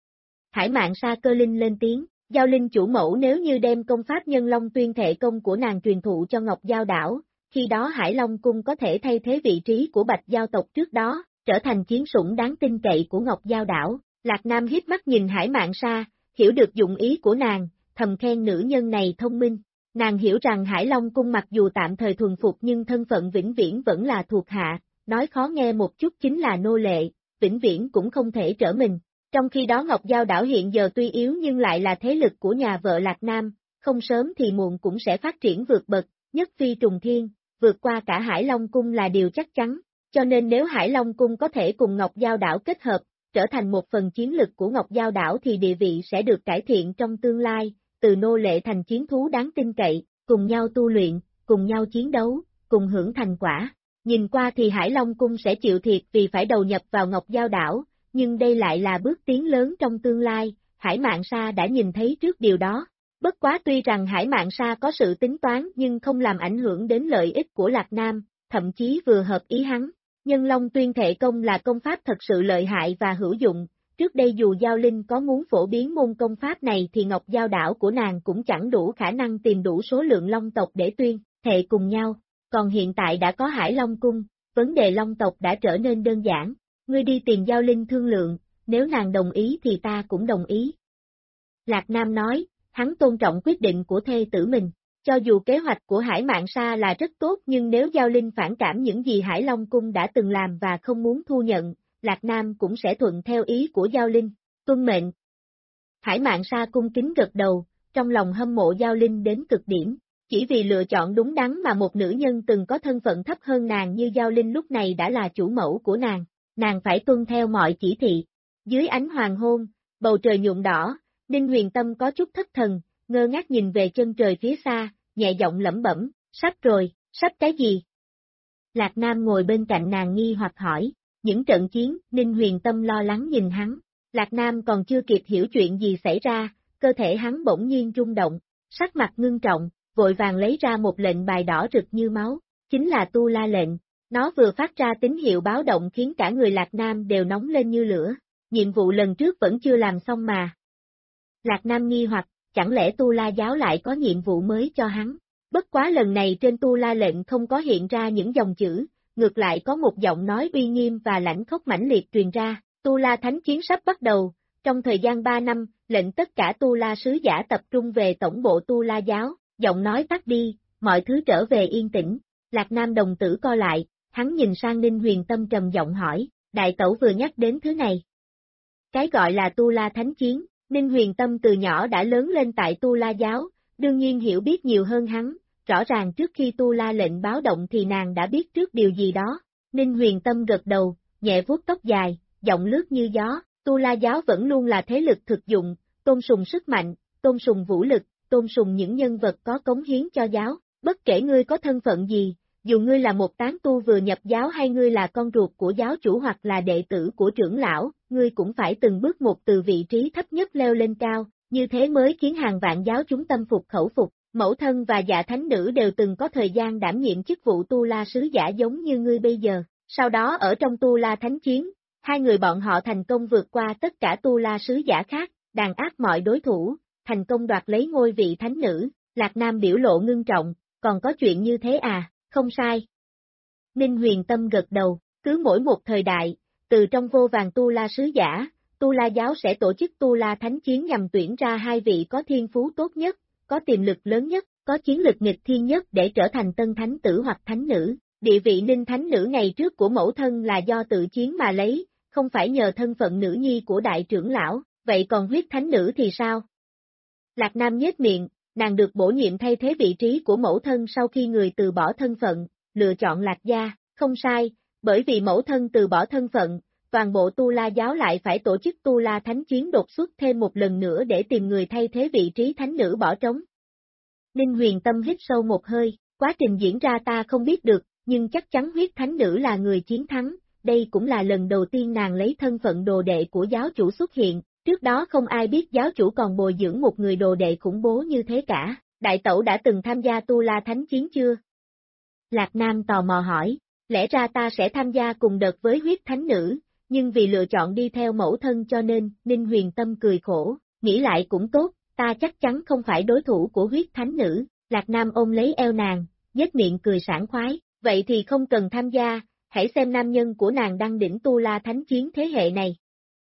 Hải Mạn Sa Cơ Linh lên tiếng, Giao Linh chủ mẫu nếu như đem công pháp Nhân Long Tuyên Thệ Công của nàng truyền thụ cho Ngọc Giao Đảo, khi đó Hải Long Cung có thể thay thế vị trí của Bạch Giao tộc trước đó, trở thành chiến sủng đáng tin cậy của Ngọc Giao Đảo. Lạc Nam híp mắt nhìn Hải Mạn Sa, hiểu được dụng ý của nàng, thầm khen nữ nhân này thông minh. Nàng hiểu rằng Hải Long Cung mặc dù tạm thời thuần phục nhưng thân phận vĩnh viễn vẫn là thuộc hạ, nói khó nghe một chút chính là nô lệ, vĩnh viễn cũng không thể trở mình. Trong khi đó Ngọc Giao Đảo hiện giờ tuy yếu nhưng lại là thế lực của nhà vợ Lạc Nam, không sớm thì muộn cũng sẽ phát triển vượt bậc, nhất phi trùng thiên, vượt qua cả Hải Long Cung là điều chắc chắn, cho nên nếu Hải Long Cung có thể cùng Ngọc Giao Đảo kết hợp, trở thành một phần chiến lực của Ngọc Giao Đảo thì địa vị sẽ được cải thiện trong tương lai. Từ nô lệ thành chiến thú đáng tin cậy, cùng nhau tu luyện, cùng nhau chiến đấu, cùng hưởng thành quả. Nhìn qua thì Hải Long Cung sẽ chịu thiệt vì phải đầu nhập vào Ngọc Giao Đảo, nhưng đây lại là bước tiến lớn trong tương lai, Hải Mạn Sa đã nhìn thấy trước điều đó. Bất quá tuy rằng Hải Mạn Sa có sự tính toán nhưng không làm ảnh hưởng đến lợi ích của Lạc Nam, thậm chí vừa hợp ý hắn. Nhân Long Tuyên Thệ Công là công pháp thật sự lợi hại và hữu dụng. Trước đây dù Giao Linh có muốn phổ biến môn công pháp này thì Ngọc Giao Đảo của nàng cũng chẳng đủ khả năng tìm đủ số lượng Long tộc để tuyên thệ cùng nhau, còn hiện tại đã có Hải Long Cung, vấn đề Long tộc đã trở nên đơn giản, ngươi đi tìm Giao Linh thương lượng, nếu nàng đồng ý thì ta cũng đồng ý. Lạc Nam nói, hắn tôn trọng quyết định của thê tử mình, cho dù kế hoạch của Hải Mạn Sa là rất tốt nhưng nếu Giao Linh phản cảm những gì Hải Long Cung đã từng làm và không muốn thu nhận, Lạc Nam cũng sẽ thuận theo ý của Giao Linh, tuân mệnh. Hải Mạn Sa cung kính gật đầu, trong lòng hâm mộ Giao Linh đến cực điểm, chỉ vì lựa chọn đúng đắn mà một nữ nhân từng có thân phận thấp hơn nàng như Giao Linh lúc này đã là chủ mẫu của nàng phải tuân theo mọi chỉ thị. Dưới ánh hoàng hôn, bầu trời nhuộm đỏ, Ninh Huyền Tâm có chút thất thần, ngơ ngác nhìn về chân trời phía xa, nhẹ giọng lẩm bẩm, sắp rồi, sắp cái gì? Lạc Nam ngồi bên cạnh nàng nghi hoặc hỏi. Những trận chiến, Ninh Huyền Tâm lo lắng nhìn hắn, Lạc Nam còn chưa kịp hiểu chuyện gì xảy ra, cơ thể hắn bỗng nhiên rung động, sắc mặt ngưng trọng, vội vàng lấy ra một lệnh bài đỏ rực như máu, chính là Tu La lệnh, nó vừa phát ra tín hiệu báo động khiến cả người Lạc Nam đều nóng lên như lửa, nhiệm vụ lần trước vẫn chưa làm xong mà. Lạc Nam nghi hoặc, chẳng lẽ Tu La giáo lại có nhiệm vụ mới cho hắn, bất quá lần này trên Tu La lệnh không có hiện ra những dòng chữ. Ngược lại có một giọng nói uy nghiêm và lãnh khốc mãnh liệt truyền ra, Tu La Thánh Chiến sắp bắt đầu, trong thời gian 3 năm, lệnh tất cả Tu La sứ giả tập trung về tổng bộ Tu La giáo, giọng nói tắt đi, mọi thứ trở về yên tĩnh, Lạc Nam đồng tử co lại, hắn nhìn sang Ninh Huyền Tâm trầm giọng hỏi, đại tẩu vừa nhắc đến thứ này. Cái gọi là Tu La Thánh Chiến, Ninh Huyền Tâm từ nhỏ đã lớn lên tại Tu La giáo, đương nhiên hiểu biết nhiều hơn hắn. Rõ ràng trước khi Tu La lệnh báo động thì nàng đã biết trước điều gì đó. Ninh Huyền Tâm gật đầu, nhẹ vuốt tóc dài, giọng lướt như gió. Tu La giáo vẫn luôn là thế lực thực dụng, tôn sùng sức mạnh, tôn sùng vũ lực, tôn sùng những nhân vật có cống hiến cho giáo. Bất kể ngươi có thân phận gì, dù ngươi là một tán tu vừa nhập giáo hay ngươi là con ruột của giáo chủ hoặc là đệ tử của trưởng lão, ngươi cũng phải từng bước một từ vị trí thấp nhất leo lên cao, như thế mới khiến hàng vạn giáo chúng tâm phục khẩu phục. Mẫu thân và Dạ Thánh Nữ đều từng có thời gian đảm nhiệm chức vụ Tu La sứ giả giống như ngươi bây giờ, Sau đó ở trong Tu La Thánh Chiến, hai người bọn họ thành công vượt qua tất cả Tu La sứ giả khác, đàn áp mọi đối thủ, thành công đoạt lấy ngôi vị thánh nữ. Lạc Nam biểu lộ ngưng trọng, còn có chuyện như thế à, không sai. Ninh Huyền Tâm gật đầu, cứ mỗi một thời đại, từ trong vô vàn Tu La sứ giả, Tu La giáo sẽ tổ chức Tu La Thánh Chiến nhằm tuyển ra hai vị có thiên phú tốt nhất, có tiềm lực lớn nhất, có chiến lực nghịch thiên nhất để trở thành tân thánh tử hoặc thánh nữ. Địa vị Ninh thánh nữ ngày trước của mẫu thân là do tự chiến mà lấy, không phải nhờ thân phận nữ nhi của đại trưởng lão, vậy còn huyết thánh nữ thì sao? Lạc Nam nhếch miệng, nàng được bổ nhiệm thay thế vị trí của mẫu thân sau khi người từ bỏ thân phận, lựa chọn Lạc gia, không sai, bởi vì mẫu thân từ bỏ thân phận, toàn bộ Tu La giáo lại phải tổ chức Tu La Thánh Chiến đột xuất thêm một lần nữa để tìm người thay thế vị trí thánh nữ bỏ trống. Ninh Huyền Tâm hít sâu một hơi, quá trình diễn ra ta không biết được, nhưng chắc chắn huyết thánh nữ là người chiến thắng, đây cũng là lần đầu tiên nàng lấy thân phận đồ đệ của giáo chủ xuất hiện, trước đó không ai biết giáo chủ còn bồi dưỡng một người đồ đệ khủng bố như thế cả. Đại tẩu đã từng tham gia Tu La Thánh Chiến chưa? Lạc Nam tò mò hỏi, lẽ ra ta sẽ tham gia cùng đợt với huyết thánh nữ, nhưng vì lựa chọn đi theo mẫu thân cho nên, Ninh Huyền Tâm cười khổ, nghĩ lại cũng tốt, ta chắc chắn không phải đối thủ của huyết thánh nữ. Lạc Nam ôm lấy eo nàng, nhếch miệng cười sảng khoái, vậy thì không cần tham gia, hãy xem nam nhân của nàng đăng đỉnh Tu La Thánh Chiến thế hệ này.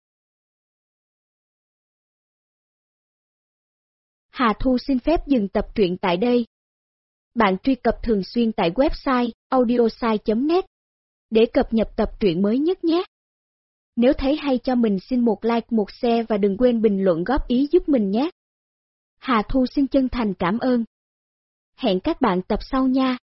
Hà Thu xin phép dừng tập truyện tại đây. Bạn truy cập thường xuyên tại website audiosai.net để cập nhật tập truyện mới nhất nhé. Nếu thấy hay cho mình xin một like, một share và đừng quên bình luận góp ý giúp mình nhé. Hà Thu xin chân thành cảm ơn. Hẹn các bạn tập sau nha.